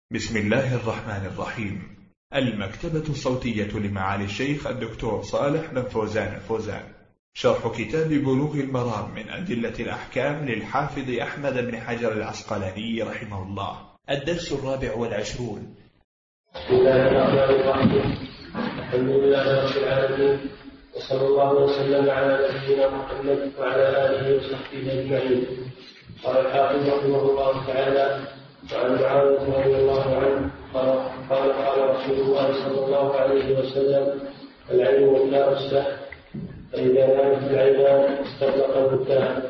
بسم الله الرحمن الرحيم. المكتبة الصوتية لمعالي الشيخ الدكتور صالح بن فوزان الفوزان، شرح كتاب بلوغ المرام من أدلة الأحكام للحافظ أحمد بن حجر العسقلاني رحمه الله. الدرس 24. بسم الله الرحمن الرحيم. الحمد لله رب العالمين، وصلى الله وسلم على نبينا محمد وعلى آله وصحبه أجمعين. قال الحافظ رحمه الله تعالى: وعن معاوية رضي الله عنه قال رسول الله صلى الله عليه وسلم: العين وكاء السهم، فإذا نامت العينان استطلق البكاء.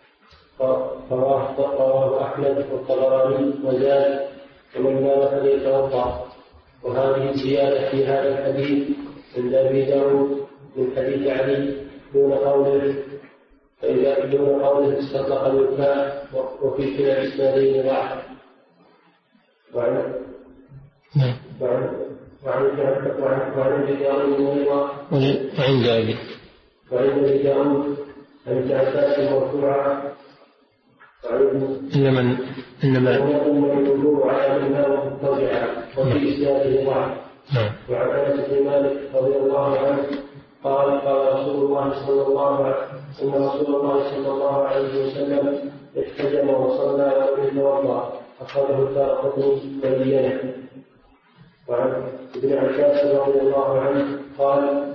رواه أحمد والطبراني وزاد: ومن نام فليتوضأ. وهذه الزيادة في هذا الحديث عند أبي داود من حديث علي دون قوله استطلق البكاء، وفي كلا الإسنادين ضعف. وعن أبي داود عن جعفر مرفوعا: إنما الوضوء على من نام مضطجعا، وفي إسناده ضعف. وعن أنس بن مالك رضي الله عنه قال: قال رسول الله صلى الله عليه وسلم: احتجم وصلى ولم يتوضأ، أخرجه الدارقطني بينه. وعن ابن عباس رضي الله عنه قال: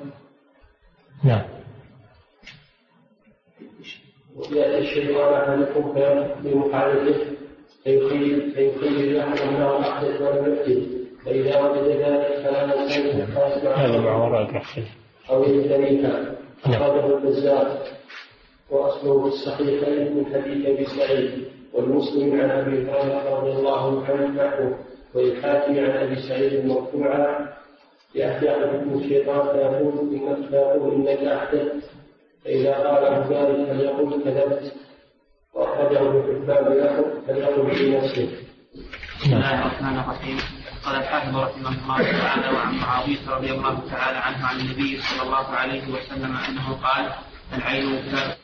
يأتي الشيطان أحدكم بمحاربه فيخيل أحد منه أحدث ولم يحدث، فإذا وجد ذلك فلا ينسى هذا مع وراء أو يجتنيها. أخرجه البزار، وأصله في الصحيحين من حديث أبي سعيد والمسلم عن أبي هريرة رضي الله عنه نحوه، والحاكم عن أبي سعيد مرفوعا: يأتي أحدكم الشيطان فيقول إنك أحدث، فإذا قال ذلك فليقل كذبت. وأخرجه ابن حبان بلفظ فليقل في نفسه. بسم الله الرحمن الرحيم. قال الحافظ رحمه الله تعالى: وعن معاوية رضي الله تعالى عنه عن النبي صلى الله عليه وسلم أنه قال: العين وكاء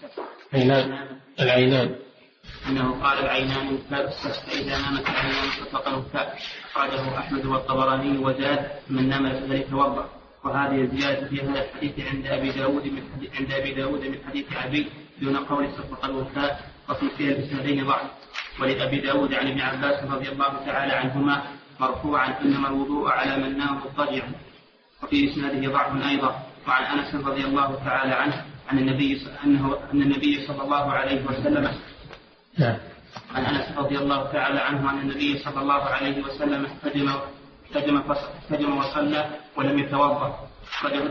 العينان وكاء السهم، فإذا نامت العينان استطلق الوكاء. أخرجه أحمد والطبراني وزاد: من نام فليتوضأ. وهذه الزيادة في هذا الحديث عند أبي داود من حديث أبي دون قول استطلق الوكاء، وفي كلا الإسنادين ضعف. ولأبي داود عن ابن عباس رضي الله تعالى عنهما مرفوعا: إنما الوضوء على من نام مضطجعا، وفي إسناده ضعف أيضا. وعن أنس رضي الله تعالى عنه عن النبي صلى الله عليه وسلم عن أنس رضي الله تعالى عنه عن النبي صلى الله عليه وسلم احتجم وصلى ولم يتوضأ. أخرجه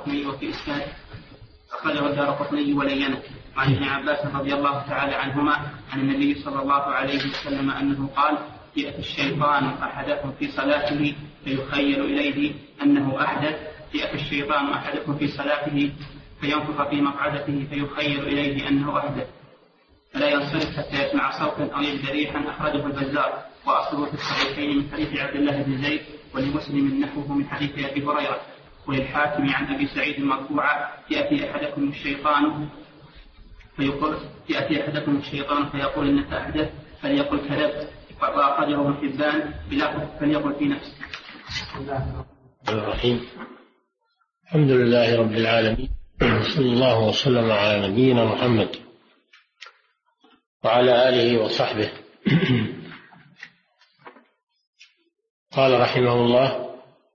الدارقطني ولينه. وعن ابن عباس رضي الله تعالى عنهما عن النبي صلى الله عليه وسلم أنه قال: يأتي الشيطان أحدكم في صلاته فيخيل إليه أنه أحدث. يأتي الشيطان أحدكم في صلاته فينفخ في مقعدته فيخيل إليه أنه أحدث، فلا ينصرف حتى يسمع صوتا أو يجد ريحا. أخرجه البزار، وأصله في الصحيحين من حديث عبد الله بن زيد، ولمسلم نحوه من حديث أبي هريرة. وللحاكم عن أبي سعيد مرفوعا: يأتي أحدكم الشيطان فيقول إنك أحدث، فليقل كذبت. وأخرجه ابن حبان بلفظ فليقل في نفسه. الرحيم. الحمد لله رب العالمين، صلى الله وسلم على نبينا محمد وعلى آله وصحبه. قال رحمه الله: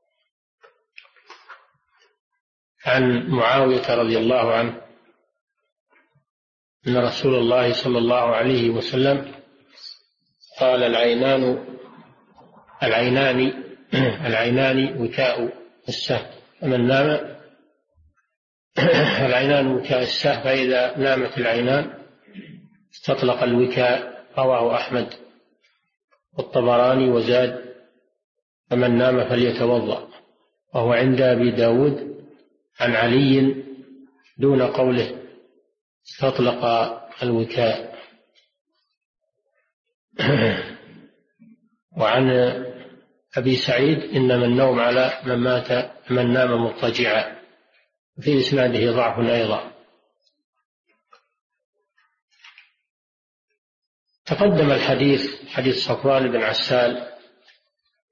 عن معاوية رضي الله عنه أن رسول الله صلى الله عليه وسلم قال: العينان وكاء السهم، فمن نام العينان وكاء السهم، فإذا نامت العينان استطلق الوكاء. رواه أحمد والطبراني وزاد: فمن نام فليتوضأ. وهو عند أبي داود عن علي دون قوله استطلق الوكاء. وعن أبي سعيد: إنما النوم على من نام مضطجعا، في إسناده ضعف أيضا. تقدم الحديث، حديث صفوان بن عسال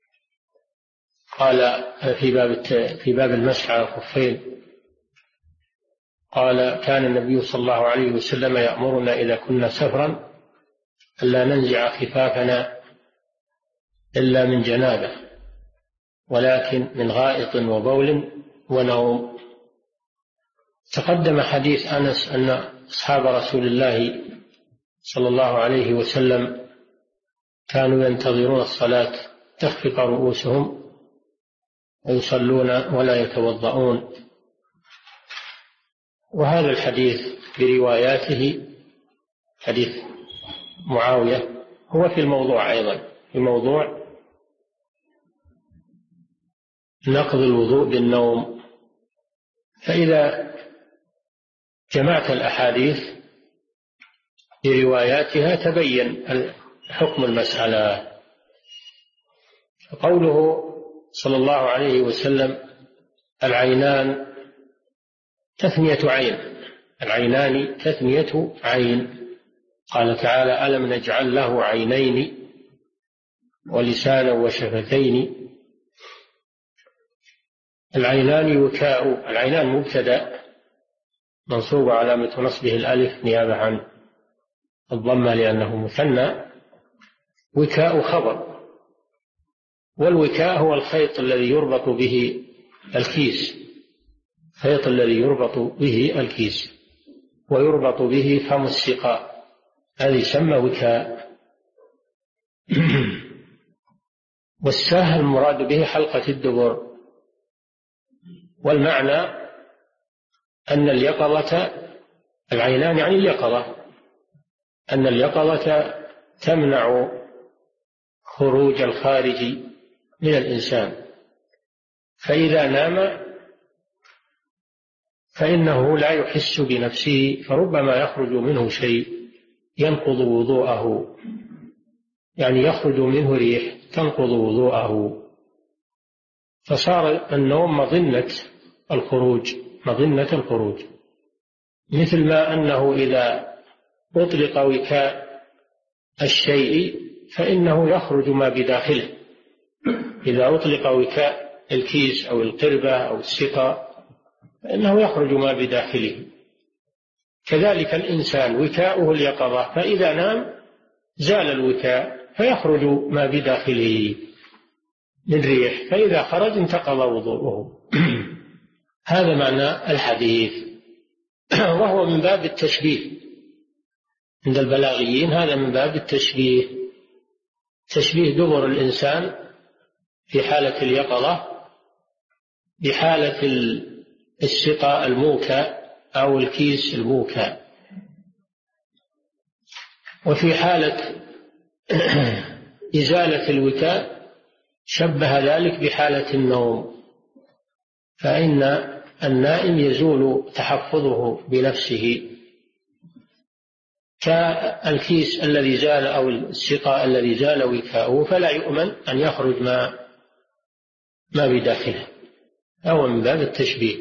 قال في باب المسح على الخفين قال كان النبي صلى الله عليه وسلم يأمرنا إذا كنا سفرا ألا ننزع خفافنا إلا من جنابه ولكن من غائط وبول ونوم. تقدم حديث أنس أن أصحاب رسول الله صلى الله عليه وسلم كانوا ينتظرون الصلاة تخفق رؤوسهم ويصلون ولا يتوضؤون، وهذا الحديث برواياته حديث معاوية هو في الموضوع أيضا، في موضوع نقض الوضوء بالنوم. فإذا جمعت الأحاديث برواياتها تبين حكم المسألة. قوله صلى الله عليه وسلم العينان تثنية عين، العينان تثنية عين. قال تعالى ألم نجعل له عينين ولسانا وشفتين. العينان وكاء، العينان مبتدأ منصوب علامة نصبه الألف نيابة عن الضمة لأنه مثنى. وكاء خبر، والوكاء هو الخيط الذي يربط به الكيس، الخيط الذي يربط به الكيس ويربط به فم السقاء، هذا يسمى وكاء. والسهل المراد به حلقة الدبر. والمعنى أن اليقظة، العينان يعني اليقظة، أن اليقظة تمنع خروج الخارج من الإنسان، فإذا نام فإنه لا يحس بنفسه، فربما يخرج منه شيء ينقض وضوءه، يعني يخرج منه ريح تنقض وضوءه، فصار النوم مظنة الخروج، مظنة الخروج. مثل ما أنه إذا أطلق وكاء الشيء فإنه يخرج ما بداخله، إذا أطلق وكاء الكيس أو القربة أو السقاء فإنه يخرج ما بداخله. كذلك الإنسان وكاؤه اليقظة، فإذا نام زال الوكاء فيخرج ما بداخله من ريح، فإذا خرج انتقض وضوءه. هذا معنى الحديث، وهو من باب التشبيه عند البلاغيين، هذا من باب التشبيه، تشبيه دبر الإنسان في حالة اليقظة بحالة السقاء الموكى أو الكيس الموكى، وفي حالة إزالة الوكاء شبه ذلك بحالة النوم، فإن النائم يزول تحفظه بنفسه كالكيس الذي زال أو السقاء الذي زال وكاؤه، فلا يؤمن أن يخرج ما بداخله، أو من باب التشبيه.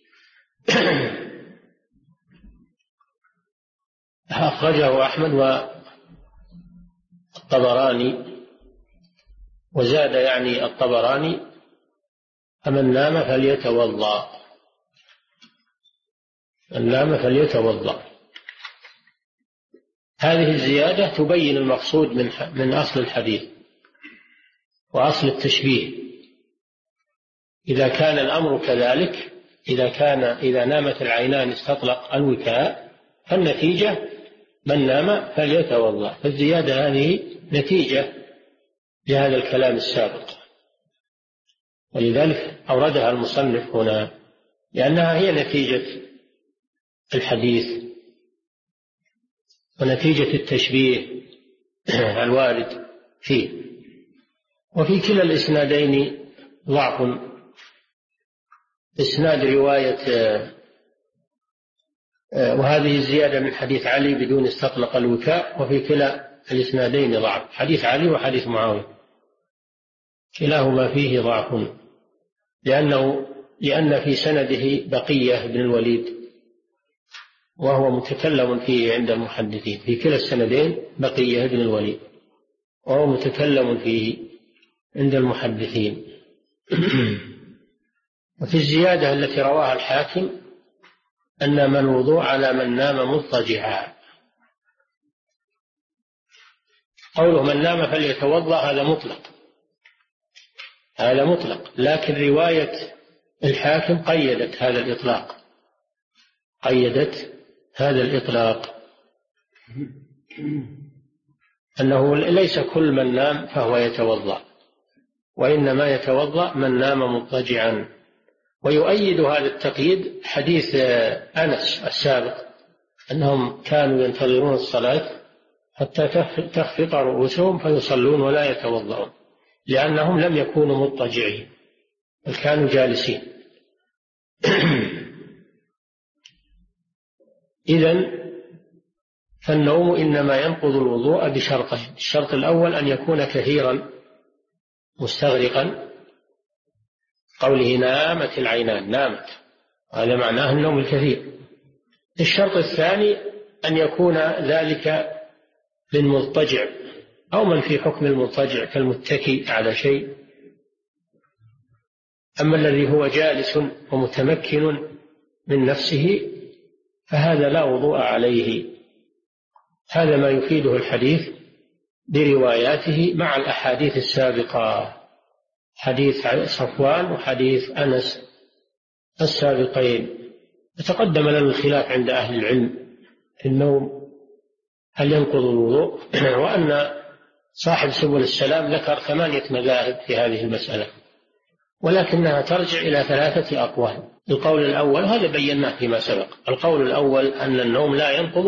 أخرجه أحمد والطبراني، وزاد يعني الطبراني فمن نام فليتوضأ، من نام فليتوضأ. هذه الزيادة تبين المقصود من أصل الحديث وأصل التشبيه. إذا كان الأمر كذلك، إذا نامت العينان استطلق الوكاء، فالنتيجة من نام فليتوضأ، فالزيادة هذه نتيجة لهذا الكلام السابق، ولذلك أوردها المصنف هنا لأنها هي نتيجة الحديث ونتيجة التشبيه الوارد فيه. وفي كلا الإسنادين ضعف، إسناد رواية وهذه الزيادة من حديث علي بدون استطلق الوكاء، وفي كلا الإسنادين ضعف، حديث علي وحديث معاوية كلاهما فيه ضعف، لأن في سنده بقية بن الوليد وهو متكلم فيه عند المحدثين، في كلا السندين بقية بن الوليد وهو متكلم فيه عند المحدثين، وفي الزيادة التي رواها الحاكم أنما الوضوء على من نام مضطجعا. قوله من نام فليتوضأ هذا مطلق، لكن رواية الحاكم قيدت هذا الإطلاق أنه ليس كل من نام فهو يتوضأ، وإنما يتوضأ من نام مضطجعا. ويؤيد هذا التقييد حديث أنس السابق أنهم كانوا ينتظرون الصلاة حتى تخفق رؤوسهم فيصلون ولا يتوضؤون، لأنهم لم يكونوا مضطجعين بل كانوا جالسين. إذن فالنوم إنما ينقض الوضوء بشرطين: الشرط الأول أن يكون كثيرا مستغرقا، قوله نامت العينان، نامت، هذا معناه النوم الكثير. الشرط الثاني أن يكون ذلك من مضطجع أو من في حكم المضطجع كالمتكي على شيء. أما الذي هو جالس ومتمكن من نفسه فهذا لا وضوء عليه. هذا ما يفيده الحديث برواياته مع الأحاديث السابقة، حديث صفوان وحديث أنس السابقين. تقدم لنا الخلاف عند أهل العلم في النوم هل ينقض الوضوء، وأن صاحب سبل السلام ذكر 8 مذاهب في هذه المسألة، ولكنها ترجع إلى 3 أقوال. القول الأول هذا بيناه فيما سبق، القول الأول أن النوم لا ينقض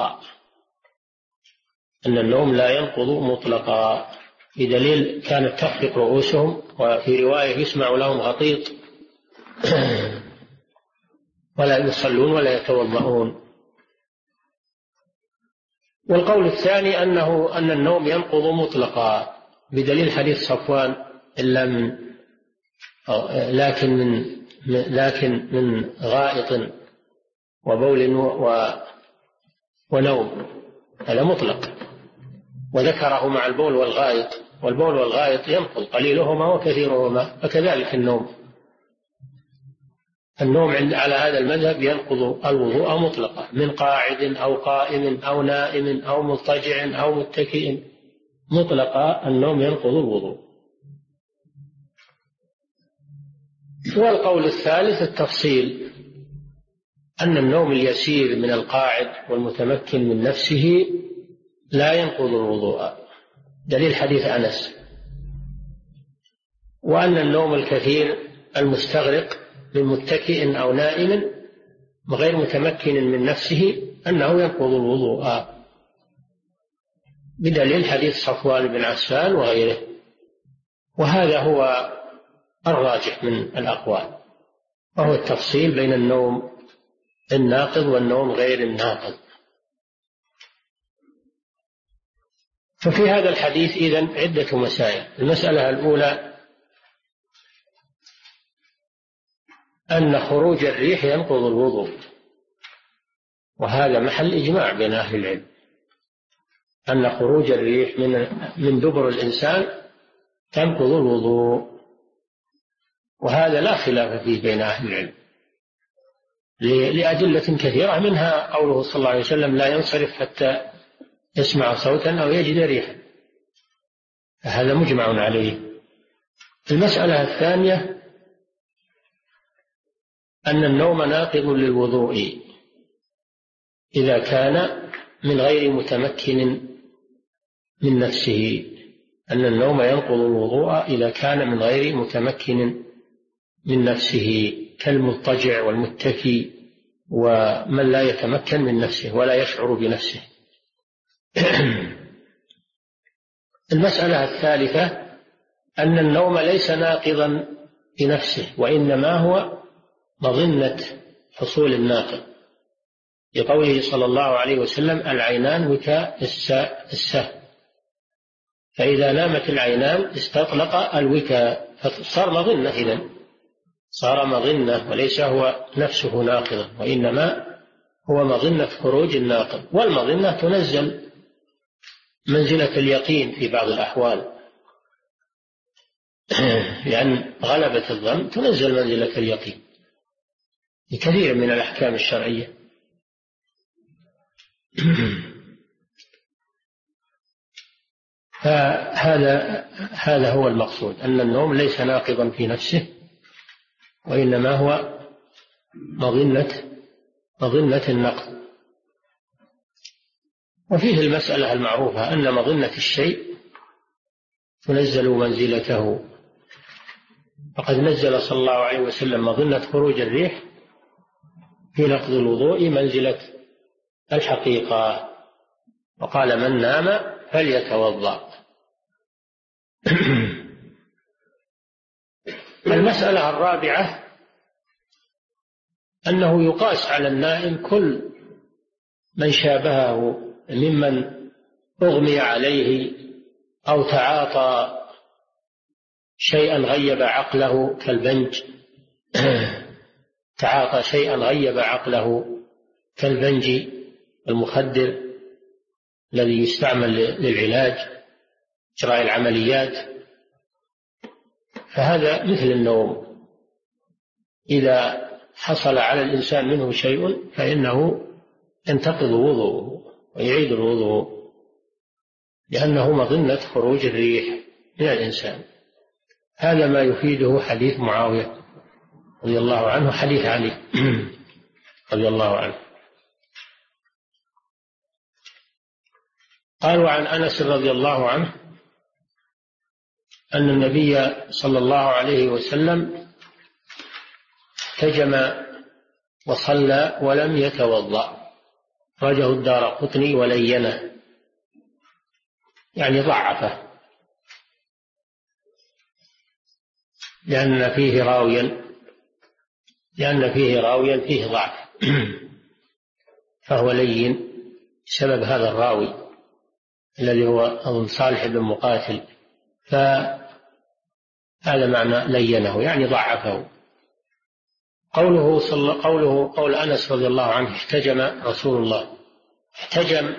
مطلقا، بدليل كانت تخفق رؤوسهم، وفي رواية يسمع لهم غطيط ولا يصلون ولا يتوضؤون. والقول الثاني أن النوم ينقض مطلقا، بدليل حديث صفوان لكن من غائط وبول ونوم، هذا مطلق، وذكره مع البول والغائط، والبول والغائط ينقض قليلهما وكثيرهما، فكذلك النوم على هذا المذهب ينقض الوضوء مطلقا، من قاعد أو قائم أو نائم أو مضطجع أو متكئ، مطلقا النوم ينقض الوضوء. والقول الثالث التفصيل، أن النوم اليسير من القاعد والمتمكن من نفسه لا ينقض الوضوء، دليل حديث أنس. وأن النوم الكثير المستغرق من متكئ أو نائم غير متمكن من نفسه أنه ينقض الوضوء، بدليل حديث صفوان بن عسال وغيره. وهذا هو الراجح من الأقوال، وهو التفصيل بين النوم الناقض والنوم غير الناقض. ففي هذا الحديث إذن عدة مسائل. المسألة الأولى أن خروج الريح ينقض الوضوء، وهذا محل إجماع بين أهل العلم، أن خروج الريح من دبر الإنسان تنقض الوضوء، وهذا لا خلاف فيه بين أهل العلم لأدلة كثيرة، منها قوله صلى الله عليه وسلم لا ينصرف حتى يسمع صوتا أو يجد ريحا، هذا مجمع عليه. المسألة الثانية أن النوم ناقض للوضوء إذا كان من غير متمكن من نفسه، أن النوم ينقض الوضوء إذا كان من غير متمكن من نفسه، كالمضطجع والمتكي ومن لا يتمكن من نفسه ولا يشعر بنفسه. المسألة الثالثة أن النوم ليس ناقضا بنفسه، وإنما هو مظنة حصول الناقض، لقوله صلى الله عليه وسلم العينان وكاء السهم، فإذا نامت العينان استطلق الوكاء، فصار مظنة، إذن صار مظنة وليس هو نفسه ناقضا، وإنما هو مظنة خروج الناقض. والمظنة تنزل منزلة اليقين في بعض الأحوال، لأن غلبة الظن تنزل منزلة اليقين لكثير من الأحكام الشرعية. فهذا هو المقصود، أن النوم ليس ناقضا في نفسه، وإنما هو مظنة النقض. وفيه المسألة المعروفة أن مظنة الشيء تنزل منزلته، فقد نزل صلى الله عليه وسلم مظنة خروج الريح في نقض الوضوء منزلة الحقيقة، وقال من نام فليتوضأ. المسألة الرابعة أنه يقاس على النائم كل من شابهه ممن أغمي عليه أو تعاطى شيئا غيب عقله كالبنج تعاطى شيئا غيب عقله كالبنج المخدر الذي يستعمل للعلاج إجراء العمليات، فهذا مثل النوم، إذا حصل على الإنسان منه شيء فإنه ينتقض وضوءه ويعيد الوضوء، لأنه مظنة خروج الريح من الإنسان. هذا ما يفيده حديث معاوية رضي الله عنه، حديث علي رضي الله عنه. قالوا عن أنس رضي الله عنه أن النبي صلى الله عليه وسلم احتجم وصلى ولم يتوضأ، رجه الدارقطني ولينه، يعني ضعفه، لأن فيه راويا فيه ضعف فهو لين بسبب هذا الراوي الذي هو أظن صالح بن مقاتل، فهذا معنى لينه يعني ضعفه. قول أنس رضي الله عنه احتجم رسول الله. احتجم،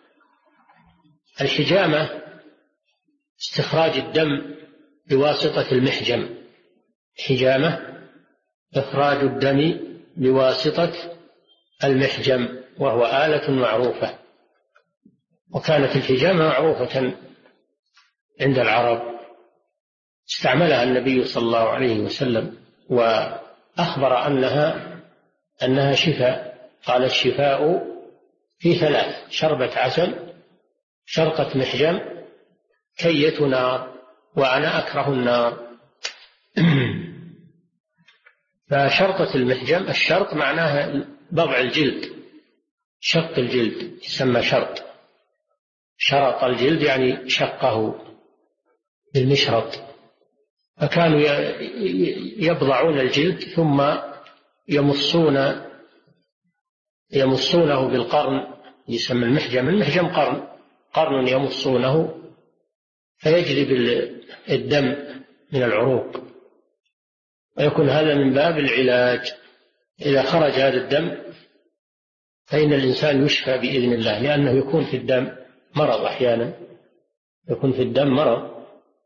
الحجامة استخراج الدم بواسطة المحجم، حجامة إخراج الدم بواسطة المحجم، وهو آلة معروفة، وكانت الحجامة معروفة عند العرب، استعملها النبي صلى الله عليه وسلم وأخبر أنها شفاء. قال الشفاء في 3: شربة عسل، شرقة محجم، كية نار، وأنا أكره النار. فشرقة المحجم، الشرق معناها بضع الجلد، شق الجلد يسمى شرق، شرق الجلد يعني شقه بالمشرط، فكانوا يبضعون الجلد ثم يمصونه بالقرن، يسمى المحجم قرن يمصونه فيجلب الدم من العروق، ويكون هذا من باب العلاج. إذا خرج هذا الدم فإن الإنسان يشفى بإذن الله، لأنه يكون في الدم مرض، أحيانا يكون في الدم مرض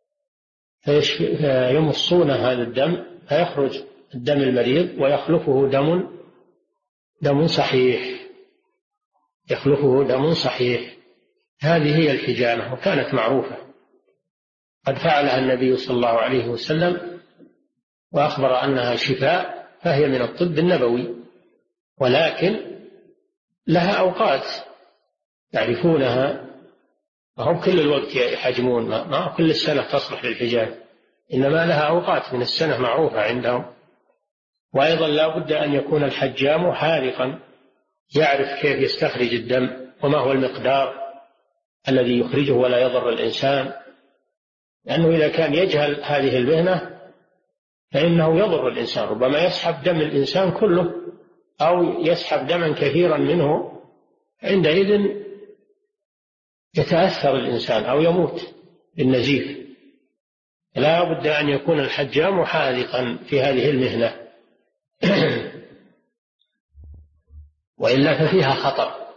فيمصون هذا الدم فيخرج الدم المريض ويخلفه دم صحيح، يخلفه دم صحيح. هذه هي الحجامة، وكانت معروفة، قد فعلها النبي صلى الله عليه وسلم وأخبر أنها شفاء، فهي من الطب النبوي، ولكن لها أوقات يعرفونها، وهم كل الوقت يحجمون، ما كل السنة تصلح للحجام، إنما لها أوقات من السنة معروفة عندهم. وأيضا لا بد أن يكون الحجام حارقا، يعرف كيف يستخرج الدم وما هو المقدار الذي يخرجه ولا يضر الإنسان، لأنه إذا كان يجهل هذه المهنة فإنه يضر الإنسان، ربما يسحب دم الإنسان كله أو يسحب دما كثيرا منه، عندئذ يتأثر الإنسان أو يموت بالنزيف. لا بد أن يكون الحجام حاذقا في هذه المهنة وإلا ففيها خطر.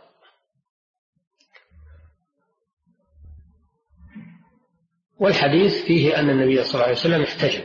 والحديث فيه أن النبي صلى الله عليه وسلم احتجم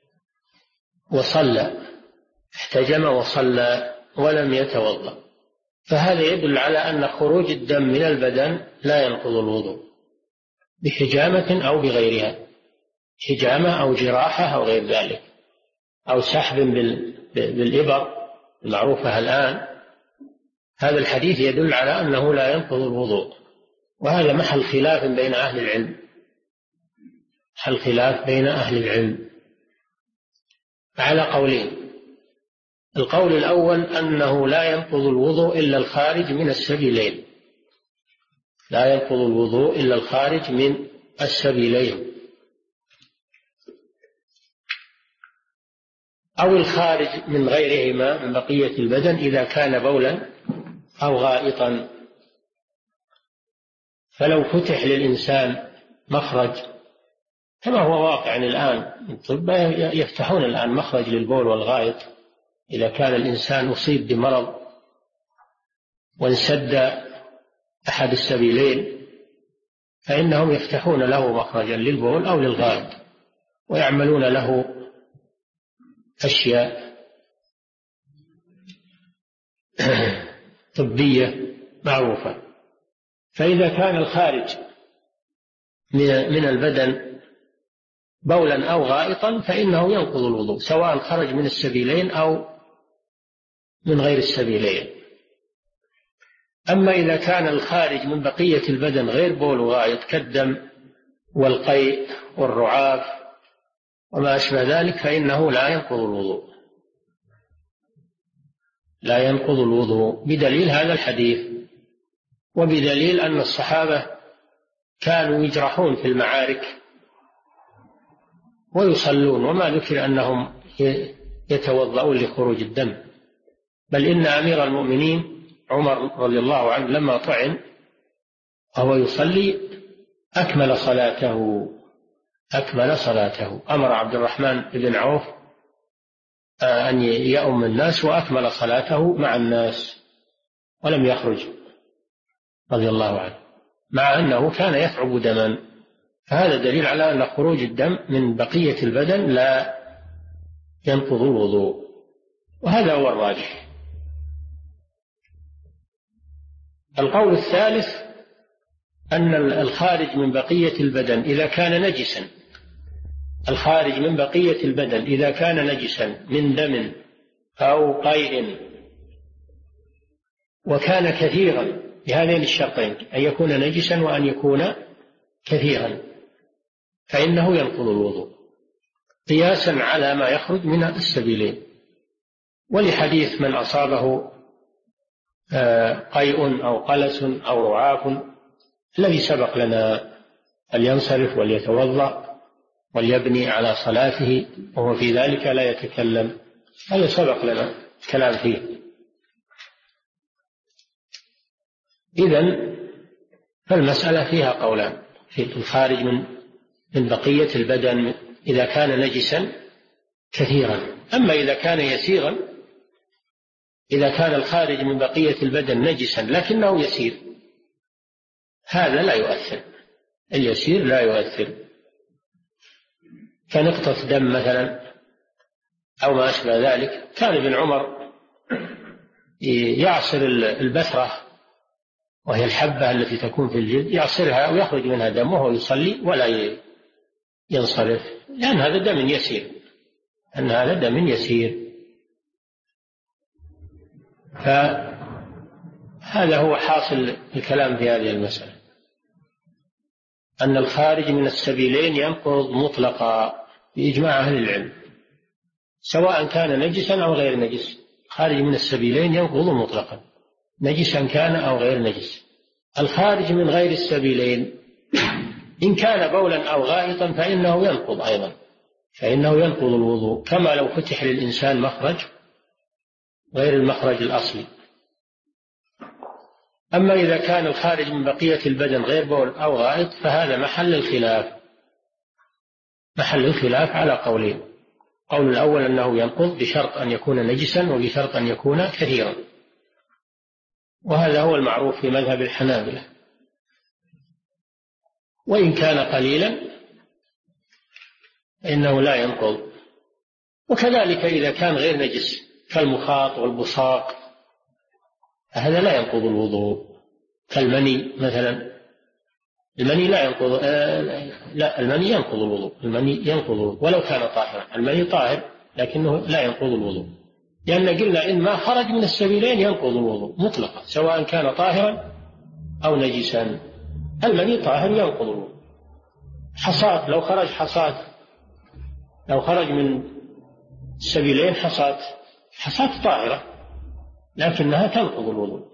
وصلى، احتجم وصلى ولم يتوضأ، فهذا يدل على أن خروج الدم من البدن لا ينقض الوضوء بحجامة أو بغيرها، حجامة أو جراحة أو غير ذلك، أو سحب بالإبر المعروفة الآن. هذا الحديث يدل على أنه لا ينقض الوضوء، وهذا محل خلاف بين أهل العلم، محل خلاف بين أهل العلم على قولين. القول الأول أنه لا ينقض الوضوء إلا الخارج من السبيلين، لا ينقض الوضوء إلا الخارج من السبيلين، أو الخارج من غيرهما من بقية البدن إذا كان بولا أو غائطا. فلو فتح للإنسان مخرج كما هو واقع الآن، الطب يفتحون الآن مخرج للبول والغائط، إذا كان الإنسان أصيب بمرض وانسد أحد السبيلين فإنهم يفتحون له مخرجا للبول أو للغائط ويعملون له أشياء طبية معروفة. فإذا كان الخارج من البدن بولا أو غائطا فإنه ينقض الوضوء، سواء خرج من السبيلين أو من غير السبيلين. أما إذا كان الخارج من بقية البدن غير بول وغائط كالدم والقيء والرعاف وما أشبه ذلك فإنه لا ينقض الوضوء، لا ينقض الوضوء، بدليل هذا الحديث، وبدليل أن الصحابة كانوا يجرحون في المعارك ويصلون، وما ذكر أنهم يتوضؤون لخروج الدم، بل إن أمير المؤمنين عمر رضي الله عنه لما طعن وهو يصلي أكمل صلاته، أمر عبد الرحمن بن عوف أن يؤم الناس وأكمل صلاته مع الناس ولم يخرج رضي الله عنه، مع أنه كان يثعب دما. فهذا دليل على أن خروج الدم من بقية البدن لا ينقض الوضوء، وهذا هو الراجح. القول الثالث أن الخارج من بقية البدن إذا كان نجسا، الخارج من بقية البدن إذا كان نجسا من دم أو قيء وكان كثيرا، بهذين الشرطين أن يكون نجسا وأن يكون كثيرا، فإنه ينقض الوضوء قياسا على ما يخرج من السبيلين، ولحديث من أصابه قيء أو قلس أو رعاف الذي سبق لنا فلينصرف وليتوضأ وليبني على صلاته وهو في ذلك لا يتكلم، هذا سبق لنا الكلام فيه. إذن فالمسألة فيها قولان في الخارج من بقية البدن إذا كان نجسا كثيرا. أما إذا كان يسيرا، إذا كان الخارج من بقية البدن نجسا لكنه يسير، هذا لا يؤثر، اليسير لا يؤثر، كنقطة دم مثلا أو ما أشبه ذلك. كان ابن عمر يعصر البثرة وهي الحبة التي تكون في الجلد، يعصرها ويخرج منها دم وهو يصلي ولا ينصرف، لأن هذا دم يسير، أن هذا دم يسير. فهذا هو حاصل الكلام في هذه المسألة، أن الخارج من السبيلين ينقض مطلقا بإجماع أهل العلم، سواء كان نجسا أو غير نجس، خارج من السبيلين ينقض مطلقا نجسا كان أو غير نجس. الخارج من غير السبيلين إن كان بولا أو غائطا فإنه ينقض أيضا، فإنه ينقض الوضوء كما لو فتح للإنسان مخرج غير المخرج الأصلي. أما إذا كان الخارج من بقية البدن غير بول أو غائط فهذا محل الخلاف على قولين. قول الأول أنه ينقض بشرط أن يكون نجسا وبشرط أن يكون كثيرا، وهذا هو المعروف في مذهب الحنابلة. وإن كان قليلا إنه لا ينقض. وكذلك إذا كان غير نجس كالمخاط والبصاق هذا لا ينقض الوضوء. كالمني مثلا، المني لا ينقض، لا المني ينقض الوضوء، المني ينقض الوضوء ولو كان طاهرا. المني طاهر لكنه لا ينقض الوضوء، لأن قلنا إن ما خرج من السبيلين ينقض الوضوء مطلقا سواء كان طاهرا أو نجسا. المني طاهر ينقض الوضوء. حصاة، لو خرج حصاة، لو خرج من السبيلين حصاة طاهرة لكنها تنقض الوضوء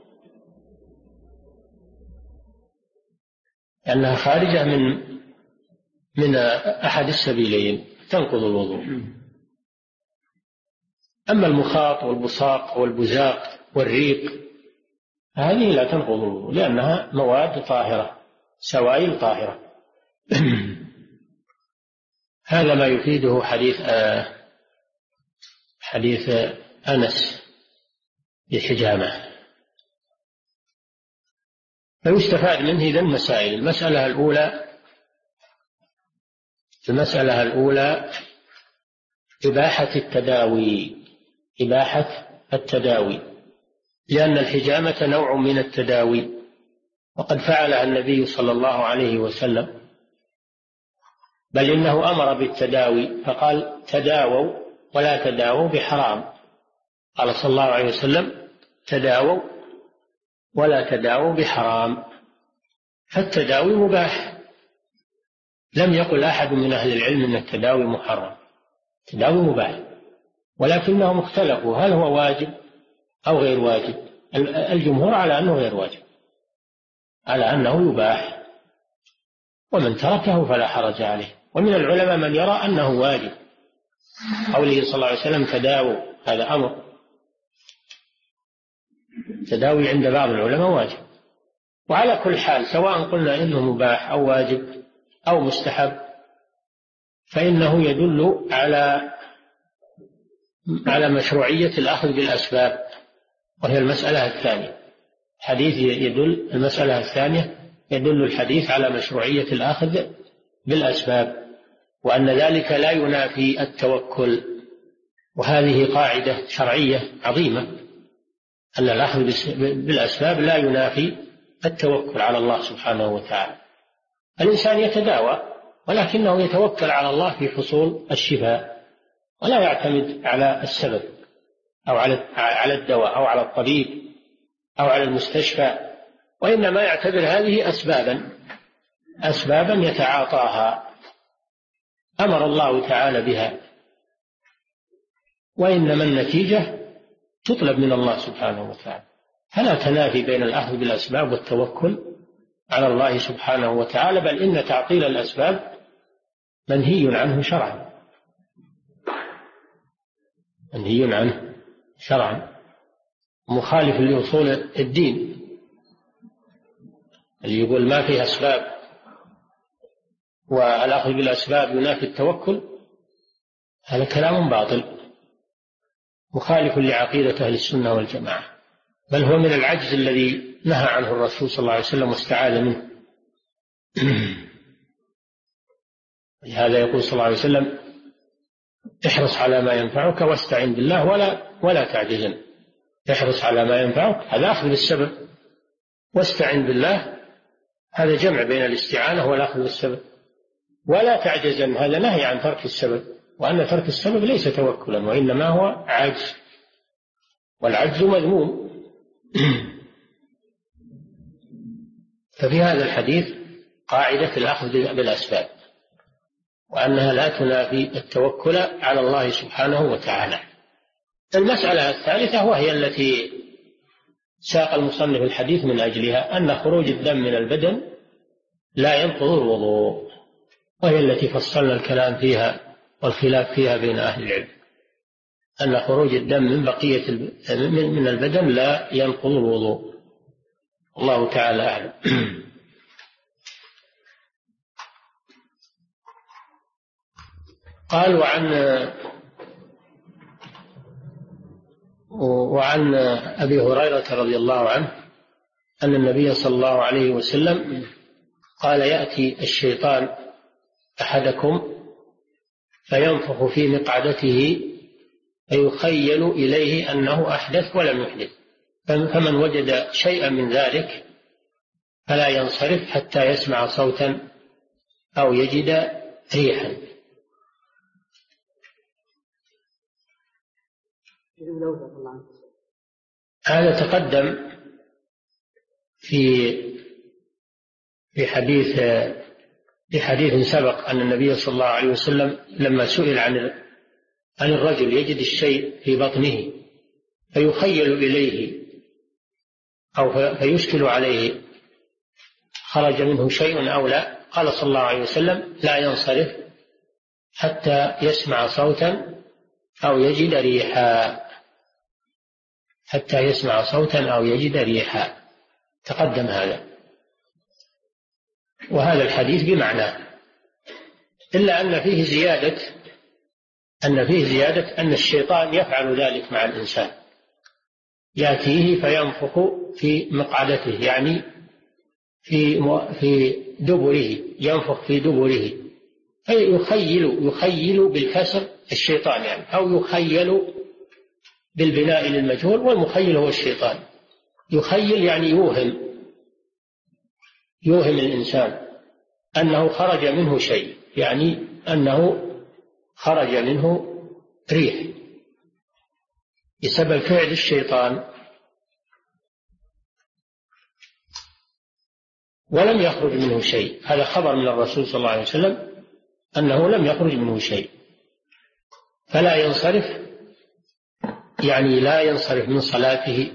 لأنها خارجة من أحد السبيلين تنقض الوضوء. أما المخاط والبصاق والبزاق والريق هذه لا تنقض الوضوء لأنها مواد طاهرة، سوائل طاهرة. هذا ما يفيده حديث أنس بالحجامة. فيستفاد منه إذن مسائل. المسألة الأولى إباحة التداوي، لأن الحجامة نوع من التداوي، وقد فعلها النبي صلى الله عليه وسلم، بل إنه أمر بالتداوي فقال تداووا ولا تداووا بحرام. قال صلى الله عليه وسلم تداووا ولا تداووا بحرام. فالتداوي مباح، لم يقل أحد من أهل العلم أن التداوي محرم، التداوي مباح، ولكنهم اختلفوا هل هو واجب أو غير واجب. الجمهور على أنه غير واجب، على أنه يباح، ومن تركه فلا حرج عليه. ومن العلماء من يرى أنه واجب، قوله صلى الله عليه وسلم تداووا، هذا أمر، تداوي عند بعض العلماء واجب. وعلى كل حال سواء قلنا إنه مباح أو واجب أو مستحب فإنه يدل على مشروعية الأخذ بالأسباب، وهي المسألة الثانية. المسألة الثانية يدل الحديث على مشروعية الأخذ بالأسباب، وأن ذلك لا ينافي التوكل. وهذه قاعدة شرعية عظيمة، أن الأخذ بالأسباب لا ينافي التوكل على الله سبحانه وتعالى. الإنسان يتداوى ولكنه يتوكل على الله في حصول الشفاء، ولا يعتمد على السبب أو على الدواء أو على الطبيب أو على المستشفى، وإنما يعتبر هذه أسبابا يتعاطاها أمر الله تعالى بها، وإنما النتيجة تطلب من الله سبحانه وتعالى. فلا تنافي بين الأخذ بالأسباب والتوكل على الله سبحانه وتعالى، بل إن تعطيل الأسباب منهي عنه شرعا، منهي عنه شرعا، مخالف لأصول الدين. اللي يقول ما فيه أسباب والأخذ بالأسباب ينافي التوكل هذا كلام باطل، مخالف لعقيدة أهل السنة والجماعة، بل هو من العجز الذي نهى عنه الرسول صلى الله عليه وسلم واستعاذ منه. لهذا يقول صلى الله عليه وسلم احرص على ما ينفعك واستعن بالله ولا تعجزن. احرص على ما ينفعك هذا أخذ بالسبب، واستعن بالله هذا جمع بين الاستعانة والأخذ بالسبب. ولا تعجزن هذا نهي عن ترك السبب، وأن ترك السبب ليس توكلا وإنما هو عجز، والعجز مذموم. ففي هذا الحديث قاعدة الأخذ بالأسباب، وأنها لا تنافي التوكل على الله سبحانه وتعالى. المسألة الثالثة وهي التي ساق المصنف الحديث من أجلها، أن خروج الدم من البدن لا ينقض الوضوء، وهي التي فصلنا الكلام فيها والخلاف فيها بين أهل العلم، أن خروج الدم من بقية من البدن لا ينقض الوضوء. الله تعالى أعلم. قال وعن أبي هريرة رضي الله عنه أن النبي صلى الله عليه وسلم قال يأتي الشيطان أحدكم فينفخ في مقعدته فيخيل إليه أنه أحدث ولم يحدث. فمن وجد شيئا من ذلك فلا ينصرف حتى يسمع صوتا أو يجد ريحا. هذا تقدم في حديث سبق أن النبي صلى الله عليه وسلم لما سئل عن الرجل يجد الشيء في بطنه فيخيل إليه أو فيشكل عليه خرج منه شيء أو لا، قال صلى الله عليه وسلم لا ينصرف حتى يسمع صوتا أو يجد ريحا، حتى يسمع صوتا أو يجد ريحا. تقدم هذا، وهذا الحديث بمعناه، إلا أن فيه زيادة أن الشيطان يفعل ذلك مع الإنسان، يأتيه فينفخ في مقعدته، يعني في دبره، ينفخ في دبره، يخيل بالكسر الشيطان يعني، أو يخيل بالبناء للمجهول، والمخيل هو الشيطان. يخيل يعني يوهم الإنسان أنه خرج منه شيء، يعني أنه خرج منه ريح بسبب فعل الشيطان، ولم يخرج منه شيء. هذا خبر من الرسول صلى الله عليه وسلم أنه لم يخرج منه شيء. فلا ينصرف، يعني لا ينصرف من صلاته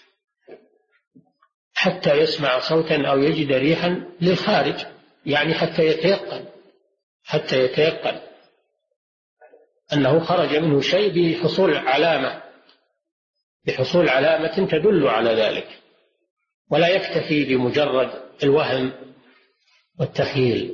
حتى يسمع صوتا أو يجد ريحا للخارج، يعني حتى يتيقن أنه خرج منه شيء بحصول علامة تدل على ذلك، ولا يكتفي بمجرد الوهم والتخيل.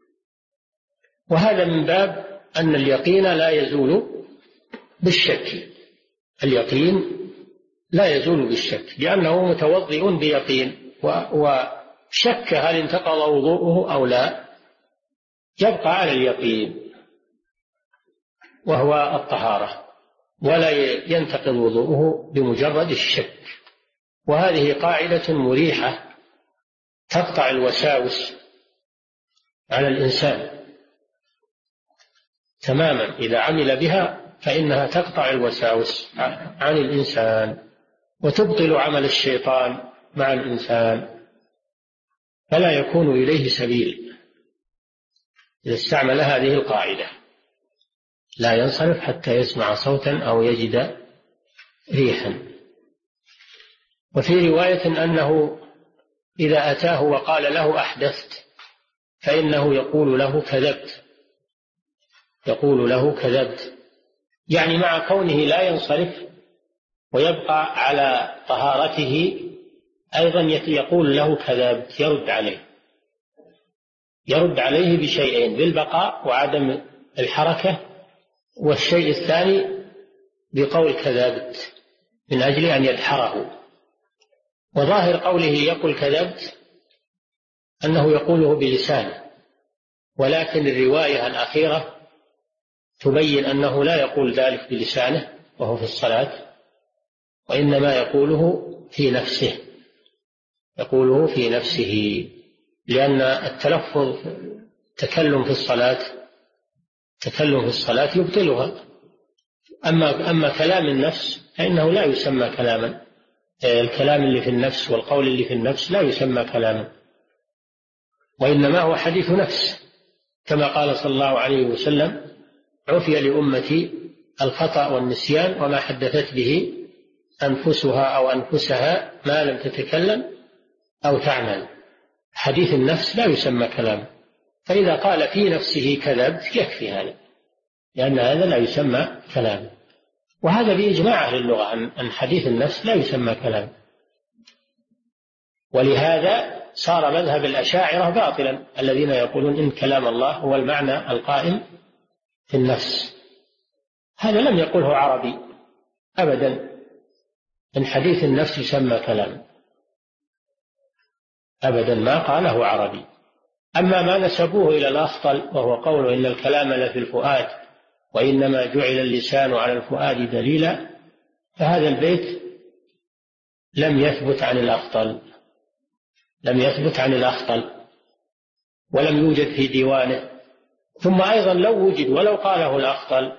وهذا من باب أن اليقين لا يزول بالشك، اليقين لا يزول بالشك، لأنه متوضئ بيقين، وشك هل انتقض وضوءه أو لا، يبقى على اليقين وهو الطهارة، ولا ينتقض وضوءه بمجرد الشك. وهذه قاعدة مريحة تقطع الوساوس على الإنسان تماما، إذا عمل بها فإنها تقطع الوساوس عن الإنسان وتبطل عمل الشيطان مع الإنسان، فلا يكون إليه سبيل إذا استعمل هذه القاعدة: لا ينصرف حتى يسمع صوتا أو يجد ريحا. وفي رواية أنه إذا أتاه وقال له أحدثت فإنه يقول له كذبت، يعني مع كونه لا ينصرف ويبقى على طهارته أيضا يقول له كذبت، يرد عليه بشيئين: بالبقاء وعدم الحركة، والشيء الثاني بقول كذبت من أجل أن يدحره. وظاهر قوله يقول كذبت أنه يقوله بلسانه، ولكن الرواية الأخيرة تبين أنه لا يقول ذلك بلسانه وهو في الصلاة، وإنما يقوله في نفسه، لأن التكلم في الصلاة يبطلها. أما كلام النفس فإنه لا يسمى كلاما، الكلام اللي في النفس والقول اللي في النفس لا يسمى كلاما، وإنما هو حديث نفس، كما قال صلى الله عليه وسلم: عفي لأمتي الخطأ والنسيان وما حدثت به أنفسها أو أنفسها ما لم تتكلم أو تعمل. حديث النفس لا يسمى كلام، فإذا قال في نفسه كذبت يكفي هذا، لأن هذا لا يسمى كلام. وهذا بإجماع أهل اللغة أن حديث النفس لا يسمى كلام. ولهذا صار مذهب الأشاعرة باطلا، الذين يقولون إن كلام الله هو المعنى القائم في النفس. هذا لم يقله عربي أبدا، إن حديث النفس يسمى كلام أبدا، ما قاله عربي. أما ما نسبوه إلى الأخطل وهو قوله إن الكلام لفي الفؤاد وإنما جعل اللسان على الفؤاد دليلا، فهذا البيت لم يثبت عن الأخطل ولم يوجد في ديوانه. ثم أيضا لو وجد ولو قاله الأخطل،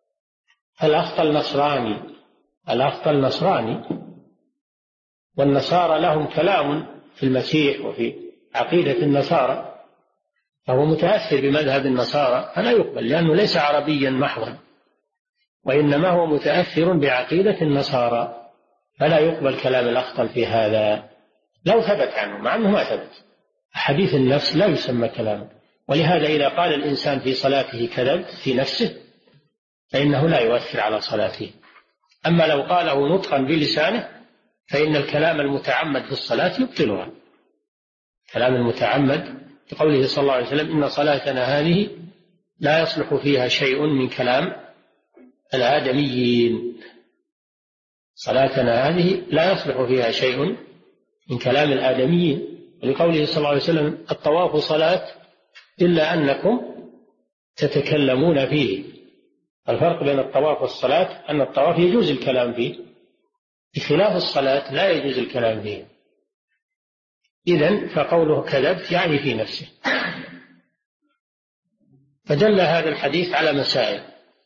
الأخطل نصراني، والنصارى لهم كلام في المسيح وفي عقيدة النصارى، فهو متأثر بمذهب النصارى فلا يقبل، لأنه ليس عربيا محضا، وإنما هو متأثر بعقيدة النصارى، فلا يقبل كلام الأخطل في هذا لو ثبت عنه، مع أنه ما ثبت. حديث النفس لا يسمى كلاما، ولهذا إذا قال الإنسان في صلاته كذبت في نفسه فإنه لا يؤثر على صلاته. أما لو قاله نطقا بلسانه فإن الكلام المتعمد في الصلاة يبطلها. كلام المتعمد بقوله صلى الله عليه وسلم: إن صلاتنا هذه لا يصلح فيها شيء من كلام الآدميين. صلاتنا هذه لا يصلح فيها شيء من كلام الآدميين. ولقوله صلى الله عليه وسلم: الطواف صلاة إلا أنكم تتكلمون فيه. الفرق بين الطواف والصلاة أن الطواف يجوز الكلام فيه، بخلاف الصلاة لا يجوز الكلام فيه. إذن فقوله كذبت يعني في نفسه. فدل هذا الحديث على مسائل.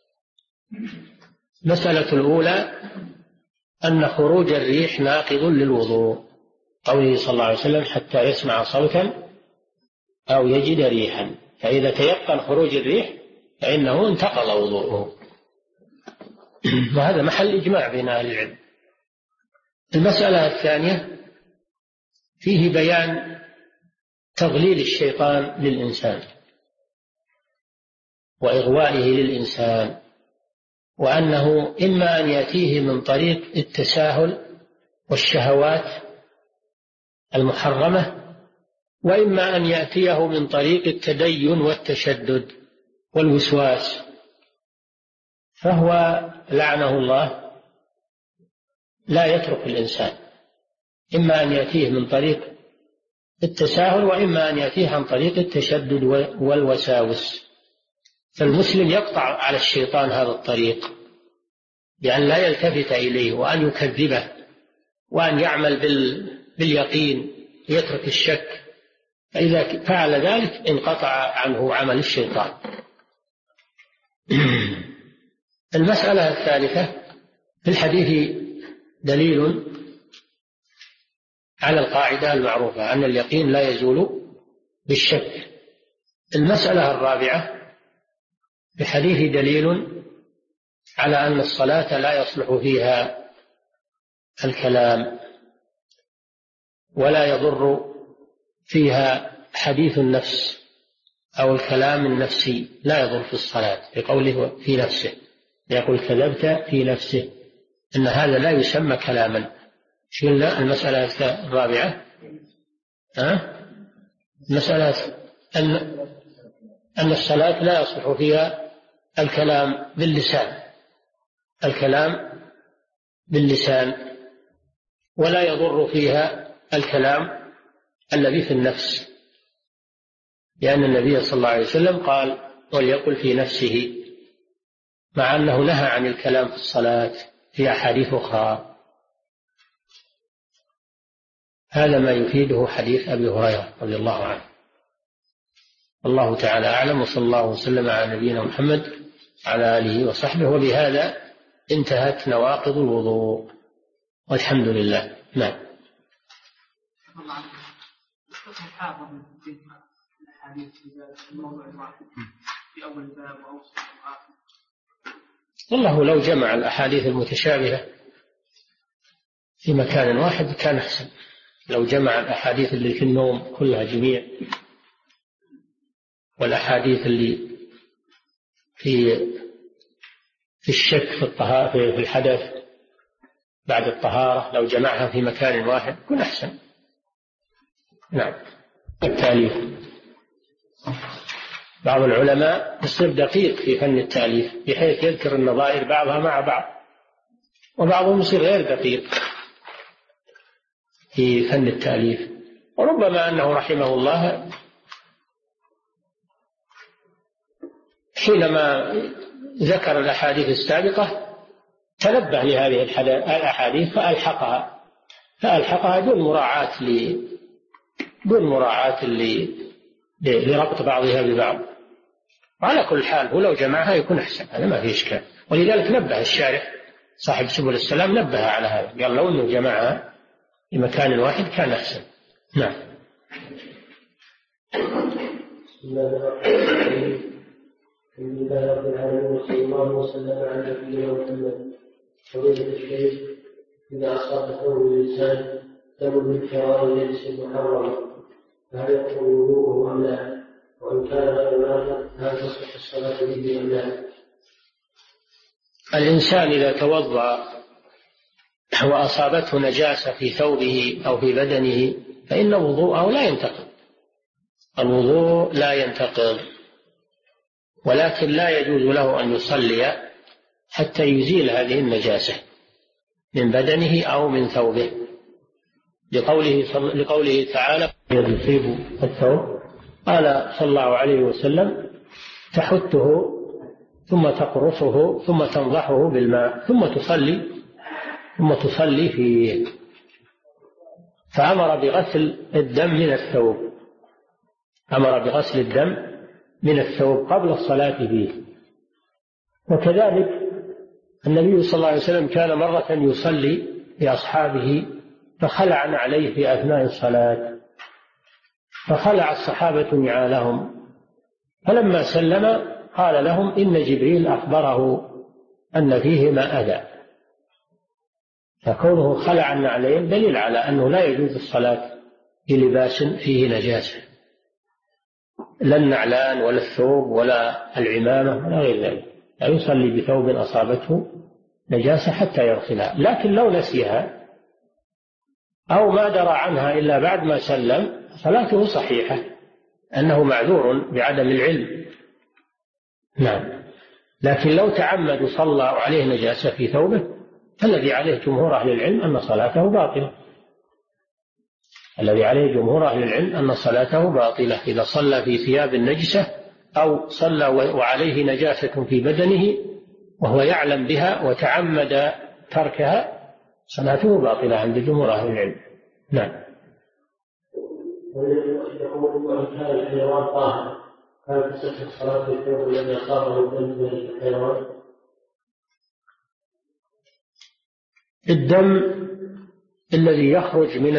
المسألة الأولى أن خروج الريح ناقض للوضوء، قوله صلى الله عليه وسلم: حتى يسمع صوتا أو يجد ريحا، فإذا تيقن خروج الريح فإنه انتقض وضوءه، وهذا محل إجماع بين أهل العلم. المسألة الثانية فيه بيان تضليل الشيطان للإنسان وإغوائه للإنسان، وأنه إما أن يأتيه من طريق التساهل والشهوات المحرمة، وإما أن يأتيه من طريق التدين والتشدد والوسواس، فهو لعنه الله لا يترك الإنسان، إما أن يأتيه من طريق التساهل وإما أن يأتيه عن طريق التشدد والوساوس. فالمسلم يقطع على الشيطان هذا الطريق بأن لا يلتفت إليه، وأن يكذبه، وأن يعمل باليقين، يترك الشك، فإذا فعل ذلك انقطع عنه عمل الشيطان. المسألة الثالثة: في الحديث دليل على القاعدة المعروفة أن اليقين لا يزول بالشك. المسألة الرابعة: في الحديث دليل على أن الصلاة لا يصلح فيها الكلام، ولا يضر فيها حديث النفس أو الكلام النفسي، لا يضر في الصلاة، بقوله في نفسه، يقول كذبت في نفسه، إن هذا لا يسمى كلاما. شلنا المسألة الرابعة، مسألة أن الصلاة لا يصلح فيها الكلام باللسان، ولا يضر فيها الكلام الذي في النفس، لأن النبي صلى الله عليه وسلم قال: وليقل في نفسه، مع أنه نهى عن الكلام في الصلاة في أحاديث أخرى. هذا ما يفيده حديث أبي هريرة رضي الله عنه. الله تعالى أعلم، وصلى الله وسلم على نبينا محمد على آله وصحبه. وبهذا انتهت نواقض الوضوء، والحمد لله. نعم. والله لو جمع الأحاديث المتشابهة في مكان واحد كان أحسن. لو جمع الأحاديث اللي في النوم كلها جميع، والأحاديث اللي في الشك في الطهارة في الحدث بعد الطهارة، لو جمعها في مكان واحد يكون أحسن. نعم. التأليف، بعض العلماء يصير دقيق في فن التأليف بحيث يذكر النظائر بعضها مع بعض، وبعضهم يصير غير دقيق في فن التأليف، وربما أنه رحمه الله حينما ذكر الأحاديث السابقة تنبه لهذه الأحاديث فألحقها دون مراعاة لربط بعضها ببعض. وعلى كل حال هو لو جمعها يكون أحسن، هذا ما فيه إشكال. ولذلك نبه الشارح صاحب سبل السلام نبه على هذا، قال لو أنه جمعها في مكان واحد كان أحسن. نعم. بسم الله الرحمن الرحيم. الحمد لله رب العالمين وصلى الله وسلم على نبينا محمد. فضيلة الشيخ، إذا أصاب ثوب الإنسان دم من حيوان ليس محرما فهل يكون وضوءه أم لا؟ وإن كان غير ماهر هل تصح الصلاة به أم لا؟ الإنسان إذا توضأ وأصابته نجاسة في ثوبه أو في بدنه فإن وضوءه لا ينتقض. الوضوء لا ينتقض، ولكن لا يجوز له أن يصلي حتى يزيل هذه من بدنه أو من ثوبه، لقوله تعالى يصيب الثوب، قال صلى الله عليه وسلم تحته ثم تقرصه ثم تنضحه بالماء ثم تصلي فيه. فأمر بغسل الدم من الثوب، أمر بغسل الدم من الثوب قبل الصلاة فيه. وكذلك النبي صلى الله عليه وسلم كان مرة يصلي بأصحابه فخلع عليه في أثناء الصلاة، فخلع الصحابة نعالهم، فلما سلم قال لهم إن جبريل أخبره أن فيهما أذى. فكونه خلع النعلين دليل على أنه لا يجوز الصلاة بلباس فيه نجاسة، لا النعلان ولا الثوب ولا العمامة ولا غير ذلك، لا يصلي بثوب أصابته نجاسة حتى يغسلها. لكن لو نسيها أو ما درى عنها إلا بعد ما سلم صلاته صحيحة، أنه معذور بعدم العلم. نعم. لكن لو تعمد وصلى عليه نجاسة في ثوبه فالذي عليه جمهور أهل العلم أن صلاته باطلة، الذي عليه جمهور أهل العلم أن صلاته باطلة إذا صلى في ثياب النجسة أو صلى وعليه نجاسة في بدنه وهو يعلم بها وتعمد تركها صلاته باطلة عند جمهور أهل العلم. نعم. وإن كان الحيوان طاهر هل تصح الصلاة في الثوب الذي أصابه الدم من الحيوان؟ الدم الذي يخرج من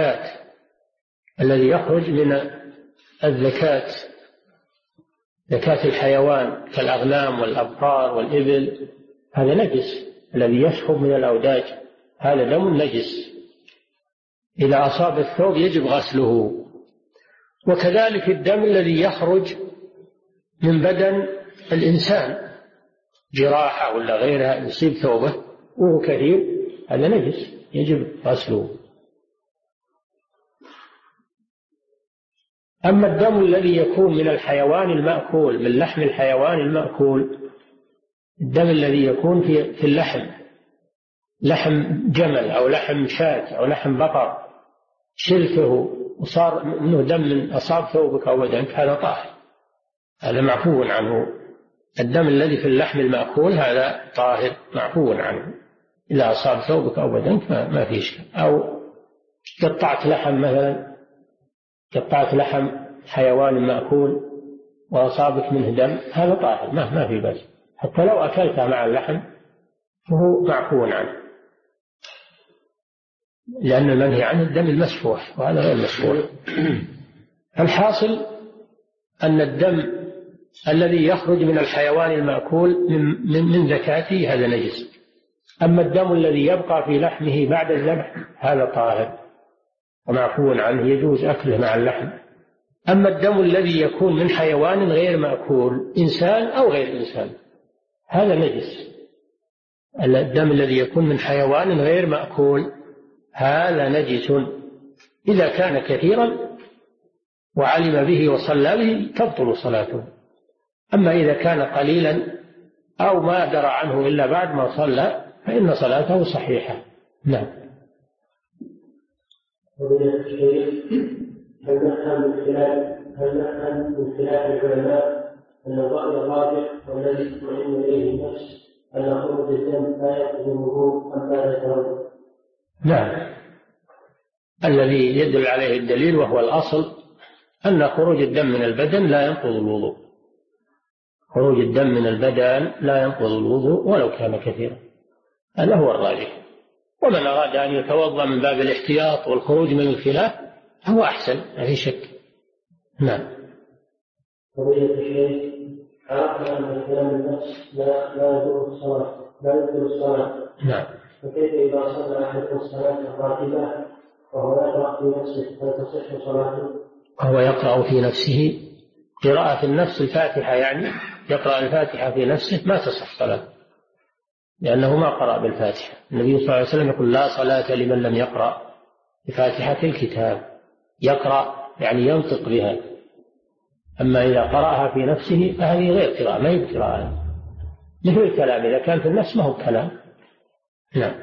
الزكاة زكاة الحيوان كالأغنام والأبقار والإبل هذا نجس، الذي يسحب من الأوداج هذا دم نجس، إذا أصاب الثوب يجب غسله. وكذلك الدم الذي يخرج من بدن الإنسان جراحة ولا غيرها يصيب ثوبه وهو كثير هذا نجس يجب غسله. أما الدم الذي يكون من الحيوان المأكول، من لحم الحيوان المأكول، الدم الذي يكون في اللحم، لحم جمل أو لحم شاة أو لحم بقر، شلته وصار منه دم من أصاب ثوبك أو بدنك هذا طاهر، هذا معفو عنه. الدم الذي في اللحم المأكول هذا طاهر معفو عنه، إذا أصاب ثوبك أو بدنك ما في شيء. أو قطعت لحم مثلا، قطعت لحم حيوان مأكول وأصابت منه دم هذا طاهر ما في بأس، حتى لو أكلتها مع اللحم فهو معفو عنه، لأن المنهي عنه الدم المسفوح وهذا غير مسفوح. الحاصل أن الدم الذي يخرج من الحيوان المأكول من زكاته هذا نجس. أما الدم الذي يبقى في لحمه بعد الذبح هذا طاهر ومعفو عنه يجوز أكله مع اللحم. أما الدم الذي يكون من حيوان غير مأكول إنسان أو غير إنسان هذا نجس. الدم الذي يكون من حيوان غير مأكول هذا نجس، إذا كان كثيرا وعلم به وصلى به تبطل صلاته. أما إذا كان قليلا أو ما درى عنه إلا بعد ما صلى فإن صلاته صحيحة. نعم. هل نفهم من خلال العلماء أن الرأي الراجح والذي تطمئن إليه النفس أن خروج الدم لا يقضي الوضوء أم لا يتوضأ؟ نعم، الذي يدل عليه الدليل وهو الأصل أن خروج الدم من البدن لا ينقض الوضوء. خروج الدم من البدن لا ينقض الوضوء ولو كان كثيرا، هذا هو الراجح. ومن أراد أن يتوضأ من باب الاحتياط والخروج من الخلاف هو أحسن، ما في شك. نعم. فضيلة الشيخ، عرفنا أن كلام النفس لا يدور الصلاة. نعم. فكيف إذا صلى أحدكم الصلاة الراتبة وهو يقرأ في نفسه هل تصح صلاته؟ وهو يقرأ في نفسه قراءة النفس الفاتحة، يعني يقرأ الفاتحة في نفسه ما تصح صلاته، لأنه ما قرأ بالفاتحة. النبي صلى الله عليه وسلم يقول لا صلاة لمن لم يقرأ بفاتحة الكتاب. يقرأ يعني ينطق بها، أما إذا قرأها في نفسه فهذه غير قراءة، ما هي قراءة، مثل الكلام إذا كان في النفس ما هو كلام. نعم.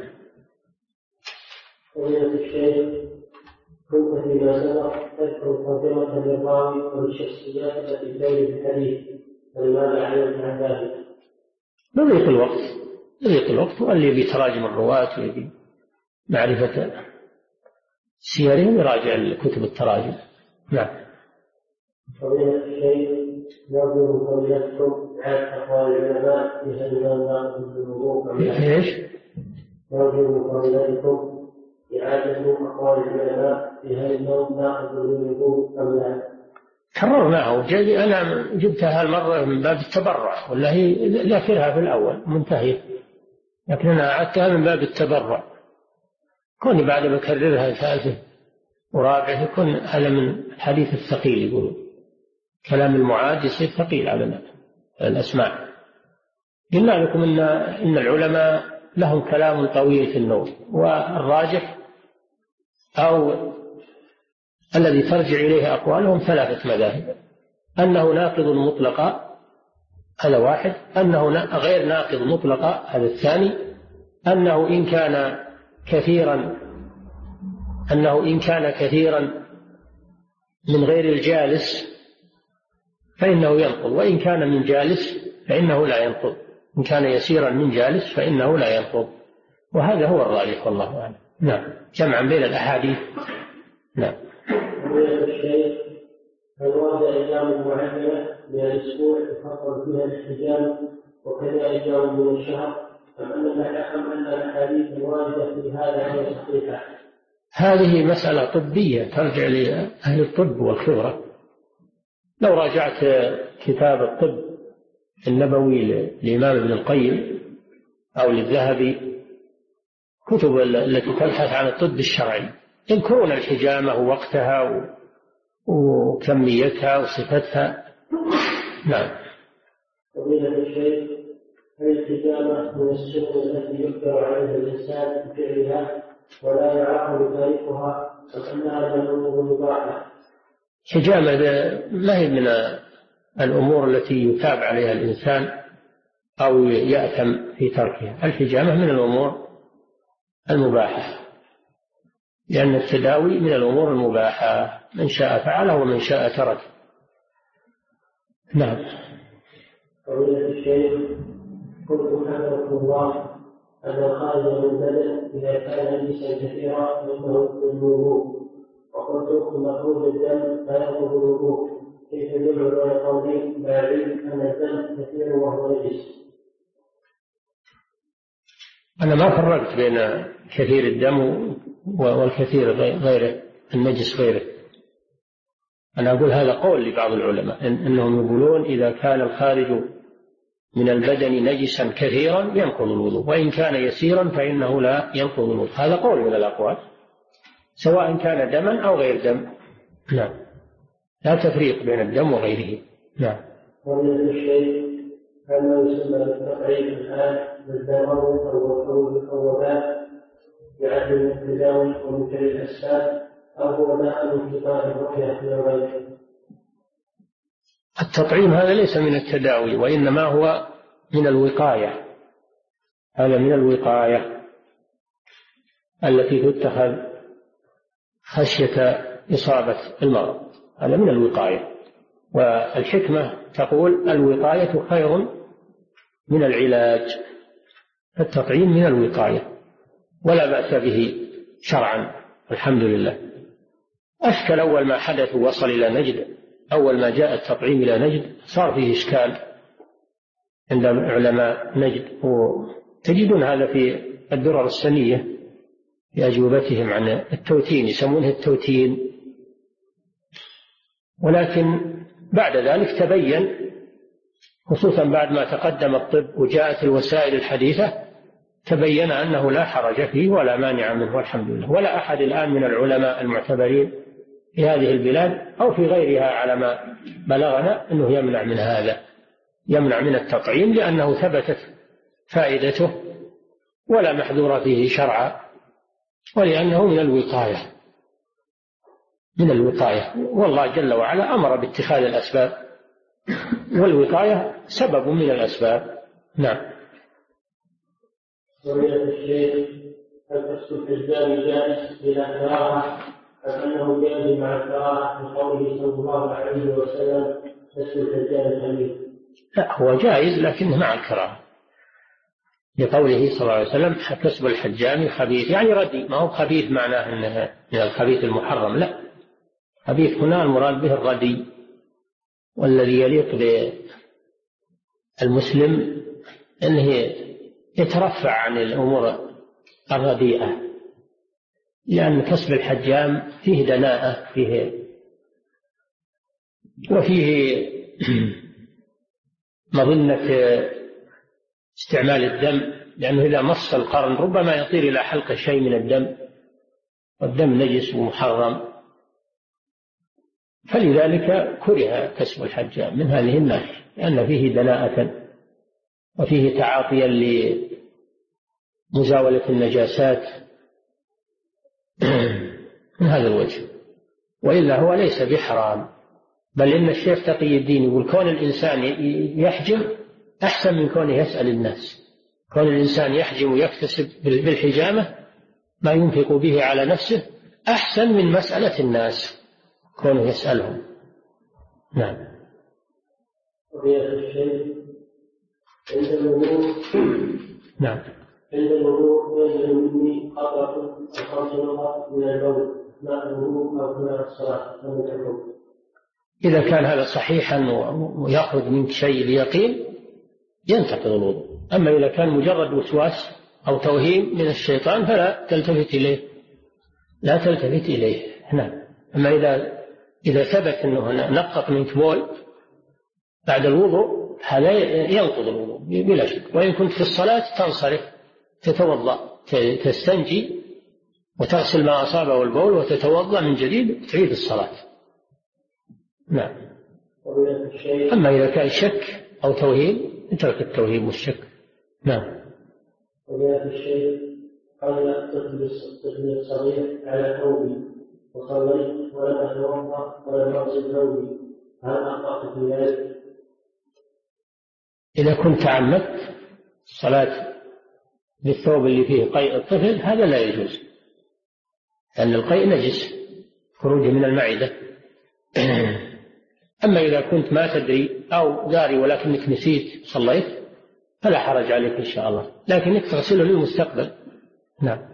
فضيلة الشيخ، كنت فيما سبق تذكر ترجمة للراوي والشخصيات التي تورد الحديث، فلماذا علمت عن ذلك؟ بضيق الوقت واللي بتراجم الرواة ومعرفة سيرهم يراجع كتب التراجم. نعم. فضيلة الشيخ، نرجو من فضيلتكم إعادة أقوال العلماء في هل ناقض الوضوء أم لا؟ ايش؟ نرجو من فضيلتكم إعادة أقوال العلماء في هل النوم ناقض الوضوء أم لا؟ كررناه، أنا جبتها المرة من باب التبرع، ولا هي ذاكرها في الأول منتهية، لكن أنا أعدتها من باب التبرع. كوني بعد ما أكررها ثالثة ورابعة يكون هذا من الحديث الثقيل، يقولون كلام المعاد يصير ثقيل على الأسماع. قلنا لكم إن العلماء لهم كلام طويل في النوم، والراجح أو الذي ترجع إليه أقوالهم 3 مذاهب: أنه ناقض مطلقا، هذا واحد; أنه غير ناقض مطلقا، هذا الثاني; أنه إن كان كثيرا من غير الجالس فإنه ينقض، وإن كان من جالس فإنه لا ينقض. إن كان يسيرا من جالس فإنه لا ينقض، وهذا هو الراجح والله أعلم. نعم، جمعا بين الأحاديث. نعم. الشيخ، هل ورد أيام معينة من الأسبوع يفضل فيها الاحتجام وكذا أيام من الشهر، أم أن الأحاديث الواردة في هذا غير صحيحة؟ هذه مسألة طبية ترجع لأهل الطب والخبرة. لو راجعت كتاب الطب النبوي للإمام ابن القيم أو للذهبي، كتب التي تبحث عن الطب الشرعي، يذكرون الحجامة ووقتها وكميتها وصفتها. نعم. فضيلة الشيخ، هل الحجامة من السنن التي يقدر عليها الإنسان بفعلها ولا يعاقب تاركها، أم أنها من الأمور المباحة؟ الحجامة ما هي من الأمور التي يتاب عليها الإنسان أو يأثم في تركها. الحجامة من الأمور المباحة، لأن التداوي من الأمور المباحة، من شاء فعله ومن شاء ترك. نعم. فضيلة الشيخ، قلت حفظكم الله أن الخارج من البدن إذا كان نجسا كثيرا فإنه يفسد الوضوء، وقلت مخروج الدم لا يفسد الوضوء، كيف يدل على قولين لا علم أن الدم كثير وهو نجس؟ أنا ما فرقت بين كثير الدم والكثير غيره، النجس غيره. أنا أقول هذا قول لبعض العلماء إنهم يقولون إذا كان الخارج من البدن نجسا كثيرا ينقض الوضوء، وإن كان يسيرا فإنه لا ينقض الوضوء. هذا قول من الأقوال، سواء كان دما أو غير دم. نعم، لا تفريق بين الدم وغيره. نعم. ومن الشيء هل ما يسمى بالتقريب الآن بالدموي أو وباء يعد من التداوي ومن كل الأسباب، أو هو داء من انقطاع الرؤية في غيره؟ التطعيم هذا ليس من التداوي، وإنما هو من الوقاية. هذا من الوقاية التي تتخذ خشية إصابة المرض، هذا من الوقاية. والحكمة تقول الوقاية خير من العلاج، التطعيم من الوقاية ولا بأس به شرعا الحمد لله. أشكل أول ما حدث وصل إلى نجد، أول ما جاء التطعيم إلى نجد صار فيه إشكال عند علماء نجد، وتجدون هذا في الدرر السنية في أجوبتهم عن التوتين، يسمونه التوتين. ولكن بعد ذلك تبين، خصوصا بعد ما تقدم الطب وجاءت الوسائل الحديثة، تبين أنه لا حرج فيه ولا مانع منه والحمد لله. ولا أحد الآن من العلماء المعتبرين في هذه البلاد أو في غيرها على ما بلغنا أنه يمنع من هذا، يمنع من التطعيم، لأنه ثبتت فائدته ولا محذور فيه شرعا، ولأنه من الوقاية، من الوقاية. والله جل وعلا أمر باتخاذ الأسباب، والوقاية سبب من الأسباب. نعم. سمعت الشيخ هل كسب الحجام جائز بلا كراهة أم أنه جائز مع الكراهة بقوله صلى الله عليه وسلم كسب الحجام الحديث؟ لا، هو جائز لكنه مع الكراهة، لقوله صلى الله عليه وسلم كسب الحجام خبيث، يعني ردي، ما هو خبيث معناه أنه من الخبيث المحرم، لا، خبيث هنا المراد به الردي، والذي يليق بالمسلم أنه يترفع عن الأمور الرديئة، لأن كسب الحجام فيه دناءة، وفيه مظنة استعمال الدم، لأنه إذا مص القرن ربما يطير إلى حلق شيء من الدم، والدم نجس ومحرم، فلذلك كره كسب الحجام من هذه الناحية، لأن فيه دناءة وفيه تعاطيا لمزاولة النجاسات من هذا الوجه. وإلا هو ليس بحرام، بل إن الشيخ تقي الدين يقول كون الإنسان يحجم أحسن من كونه يسأل الناس. كون الإنسان يحجم ويكتسب بالحجامة ما ينفق به على نفسه أحسن من مسألة الناس كونه يسألهم. نعم. عند الوضوء نعم. عند الوضوء ينزل مني قطرة 5 نقط من البول مع الوضوء أو مع الصلاة لم تكن. إذا كان هذا صحيحا ويأخذ منك شيء اليقين ينتقض الوضوء. أما إذا كان مجرد وسواس أو توهيم من الشيطان فلا تلتفت إليه، لا تلتفت إليه. نعم. أما إذا ثبت أنه نقط منك بول بعد الوضوء هذا ينقض الوضوء بلا شك. وإن كنت في الصلاة تنصرف، تتوضأ، تستنجي وتغسل ما أصابه البول وتتوضأ من جديد تعيد الصلاة. نعم. أما إذا كان شك أو توهيم اترك التوهيم والشك. نعم. وجاء الشيخ قال الطفل الصغير على ثوبي وصليت ولم أتوضأ ولم أغسل ثوبي، هل أخطأت في ذلك؟ إذا كنت تعمدت الصلاة بالثوب اللي فيه قيء الطفل هذا لا يجوز، لأن القيء نجس خروجه من المعدة. أما إذا كنت ما تدري أو داري ولكنك نسيت صليت فلا حرج عليك إن شاء الله، لكنك تغسله للمستقبل. نعم.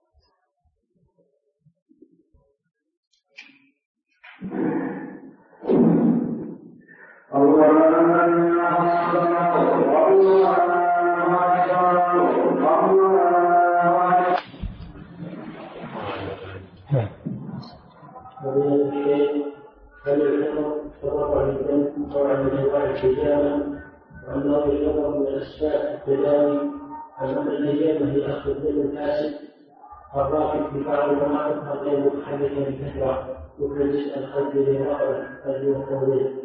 وأنه يشرب من الأسباب التداوي، أن الحجامة هي أخذ الدم الفاسد الراكب في بعض المناطق غير متحركة بكثرة مثل جزء الخد للرقبة أجل التمريض.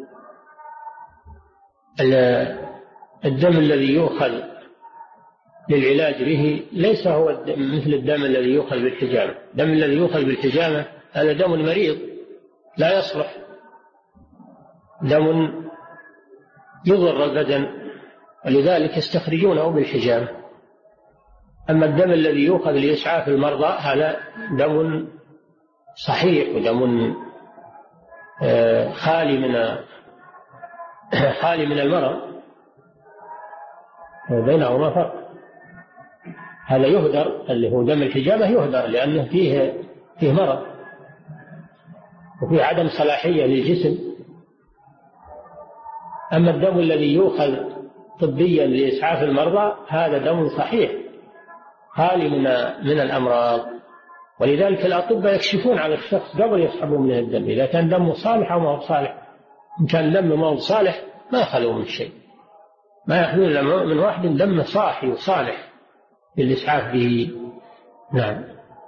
الدم الذي يؤخذ للعلاج به ليس هو مثل الدم الذي يؤخذ بالحجامة. الدم الذي يؤخذ بالحجامة هذا دم مريض لا يصلح، دم يضر البدن، ولذلك يستخرجونه بالحجامة. أما الدم الذي يؤخذ لإسعاف المرضى هذا دم صحيح ودم خالي من خالي من المرض بينهما فرق. هذا يهدر، اللي هو دم الحجامة يهدر لأنه فيه مرض وفيه عدم صلاحية للجسم. أما الدم الذي يؤخذ طبيا لإسعاف المرضى هذا دم صحيح خالي من الأمراض، ولذلك الأطباء يكشفون على الشخص قبل يسحبون من الدم إذا كان دمه صالح أو ما هو صالح. إن كان دمه ما هو صالح ما خلوا من شيء، ما يأخذون من واحد دمه صاحي وصالح للإسعاف به. نعم.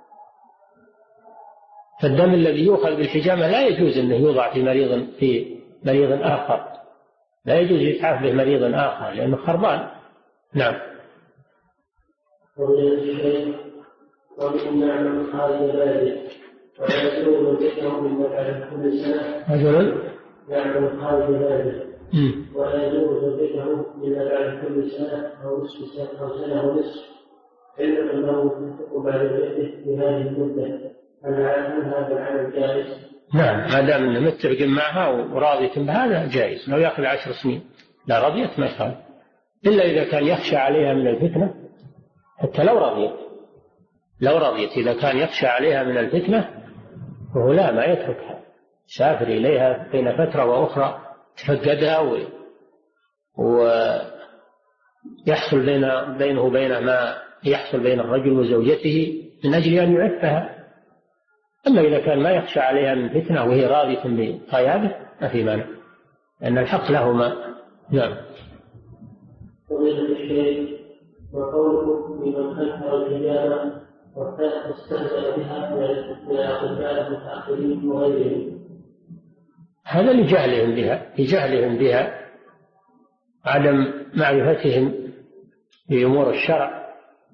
فالدم الذي يؤخذ بالحجامة لا يجوز أنه يوضع في مريض آخر، لا يجوز الإسعاف به مريض آخر لأنه خربان. نعم. ومن نعم خارج ذلك ويسوء ذكره من مكان كل سنة رجل يعمل خارج ذلك ويزور ذكره من مكان كل سنة أو نصف سنة أو سنة ونصف علم أنه ينفق بعد ذلك بهذه المدة. هل هذا العمل جائز؟ نعم، ما دام أنه متفق معها وراضية بهذا جائز. لو يأخذ 10 سنين لا رضيت ما يخالف، إلا إذا كان يخشى عليها من الفتنة. حتى لو رضيت إذا كان يخشى عليها من الفتنة فهو لا، ما يتركها، سافر إليها بين فترة وأخرى تفقدها ويحصل بينه وبين ما يحصل بين الرجل وزوجته من أجل أن يعفها. أما إذا كان ما يخشى عليها من فتنة وهي راضية بقياده ما في مانع، لأن الحق لهما. نعم. وقوله لمن أنكر الحجامة واستهزأ بها من الأطباء المتأخرين وغيرهم، هذا لجهلهم بها عدم معرفتهم بأمور الشرع.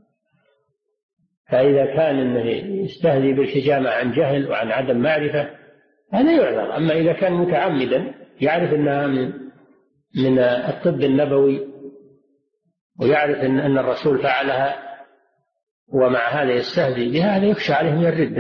فإذا كان إنه يستهزئ بالحجامة عن جهل وعن عدم معرفة هذا يعذر. أما إذا كان متعمدا يعرف أنها من الطب النبوي ويعرف أن الرسول فعلها ومع هذا يستهزئ بها، هذا يخشى عليه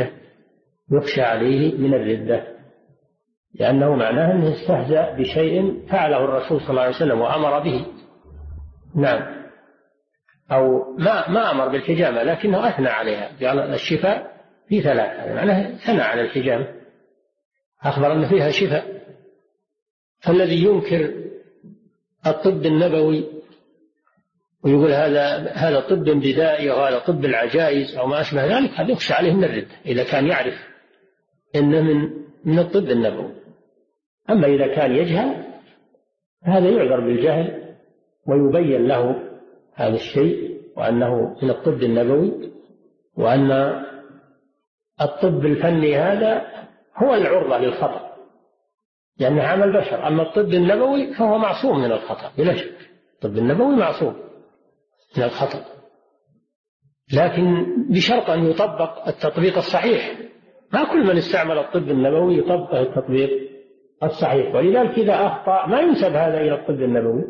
من الردة، لأنه معناه أنه استهزأ بشيء فعله الرسول صلى الله عليه وسلم وأمر به. نعم. أو ما أمر بالحجامة لكنه أثنى عليها، قال الشفاء في 3، معناه ثنى على الحجامة، أخبر أن فيها شفاء. فالذي ينكر الطب النبوي ويقول هذا طب بدائي وهذا طب العجائز أو ما أشبه ذلك، هذا يخشى عليه من الردة إذا كان يعرف إنه من الطب النبوي. أما إذا كان يجهل هذا يعذر بالجهل ويبين له هذا الشيء وأنه من الطب النبوي، وأن الطب الفني هذا هو العرضة للخطأ لأنه عمل بشر. أما الطب النبوي فهو معصوم من الخطأ بلا شك، الطب النبوي معصوم من الخطأ، لكن بشرط أن يطبق التطبيق الصحيح. ما كل من استعمل الطب النبوي يطبق التطبيق الصحيح، ولذلك إذا أخطأ ما ينسب هذا إلى الطب النبوي،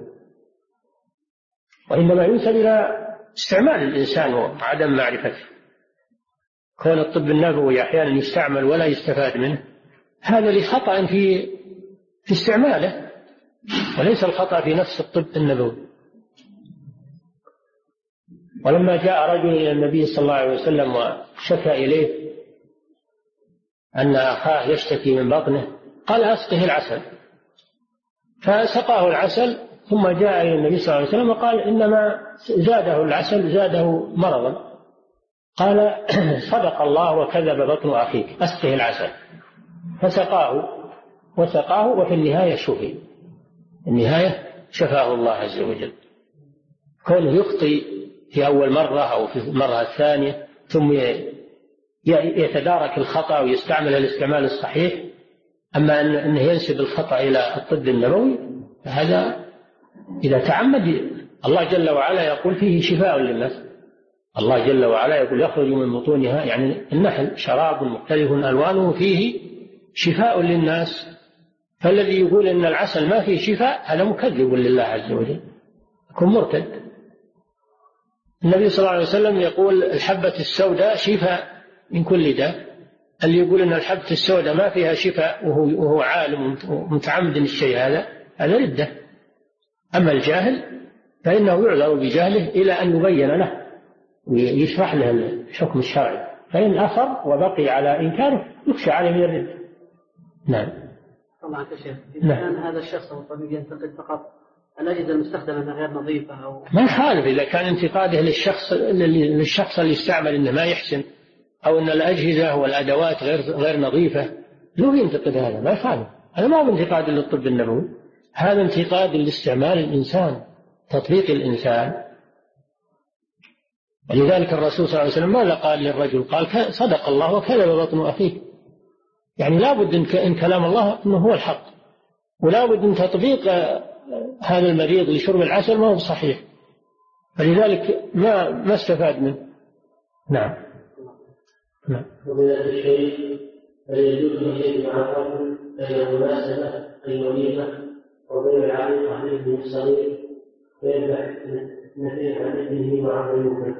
وإنما ينسب إلى استعمال الإنسان وعدم معرفته. كون الطب النبوي أحيانا يستعمل ولا يستفاد منه هذا لخطأ في استعماله، وليس الخطأ في نفس الطب النبوي. ولما جاء رجل إلى النبي صلى الله عليه وسلم وشكى إليه أن أخاه يشتكي من بطنه قال أسقه العسل، فسقاه العسل ثم جاء إلى النبي صلى الله عليه وسلم وقال إنما زاده العسل زاده مرضا. قال صدق الله وكذب بطن أخيك، أسقه العسل. فسقاه وفي النهاية شفي، النهاية شفاه الله عز وجل. كونه يخطئ في أول مرة أو في المرة الثانية ثم يتدارك الخطأ ويستعمل الاستعمال الصحيح، أما أنه ينسب الخطأ إلى الطب النبوي فهذا إذا تعمد. الله جل وعلا يقول فيه شفاء للناس، الله جل وعلا يقول يخرج من بطونها يعني النحل شراب مختلف ألوانه فيه شفاء للناس. فالذي يقول إن العسل ما فيه شفاء هذا مكذب لله عز وجل، يكون مرتد. النبي صلى الله عليه وسلم يقول الحبة السوداء شفاء من كل داء. اللي يقول إن الحبة السوداء ما فيها شفاء وهو عالم ومتعمد الشيء هذا ردة، أما الجاهل فإنه يعذر بجهله إلى أن يبين له ويشرح له الحكم الشرعي، فإن أصر وبقي على إنكاره يخشى عليه من الردة. نعم. طبعا يا شيخ، إذا كان هذا الشخص أو الطبيب ينتقد فقط الأجهزة المستخدمة غير نظيفة أو ما يخالف، إذا كان انتقاده للشخص اللي يستعمل إنه ما يحسن أو أن الأجهزة والأدوات غير نظيفة، لو ينتقد هذا ما يخالف. هذا ما هو انتقاد للطب النبوي، هذا انتقاد لاستعمال الإنسان، تطبيق الإنسان. ولذلك الرسول صلى الله عليه وسلم ماذا قال للرجل؟ قال صدق الله وكذب بطن أخيه. يعني لا بد إن كلام الله أنه هو الحق، ولا بد من تطبيق هذا المريض لشرب العسل ما هو صحيح، فلذلك ما استفاد منه. نعم. نعم. ومن الشيء فيجوز أن يجمع الرجل بين المناسبة الوليمة وبين العقيقة عن ابنه الصغير فيذبح اثنتين عن ابنه وعن ابنه.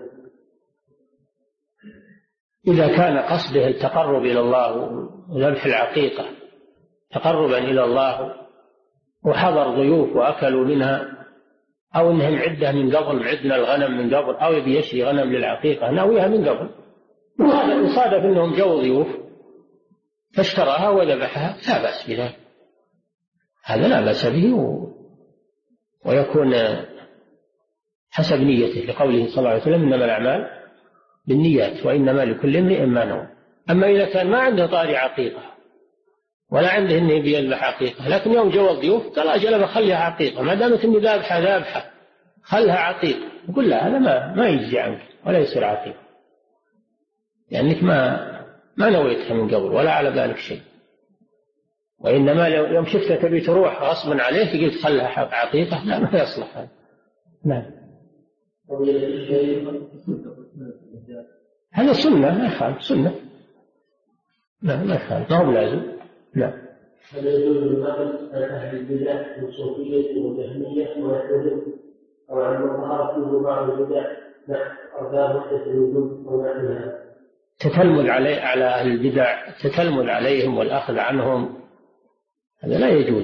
إذا كان قصده التقرب إلى الله وذبح العقيقة تقربا إلى الله وحضر ضيوف وأكلوا منها، أو إنهم عدة من قبل، عدنا الغنم من قبل، أو يبي يشري غنم للعقيقة ناويها من قبل، وصادف إنهم جو ضيوف فاشتراها وذبحها لا بأس بذلك، هذا لا بأس به ويكون حسب نيته، لقوله صلى الله عليه وسلم إنما الأعمال بالنيات وإنما لكل امرئ ما نوى. أما إذا كان ما عنده طاري عقيقة ولا عنده إنه يذبح عقيقة، لكن يوم جو الضيوف قال أجل بخليها عقيقة، ما دامت إني ذابحة خلها عقيقة، يقول لا هذا ما يجزي عنك ولا يصير عقيقة، لأنك ما نويتها من قبل ولا على بالك شيء، وإنما يوم شفتها تبي تروح غصبا عليك قلت خلها عقيقة، لا ما يصلح هذا. نعم. هذا سنة ما يخالف، سنة لا ما يخالف، ما هو لازم. لا. هل يجوز النقل عن أهل البدع والصوفية والجهمية ونحوهم أو عن من ظهر فيه بعض البدع أرباب وحدة الوجود أو نحوها؟ تتلمذ على أهل البدع، تتلمذ عليهم والأخذ عنهم، هذا لا يجوز،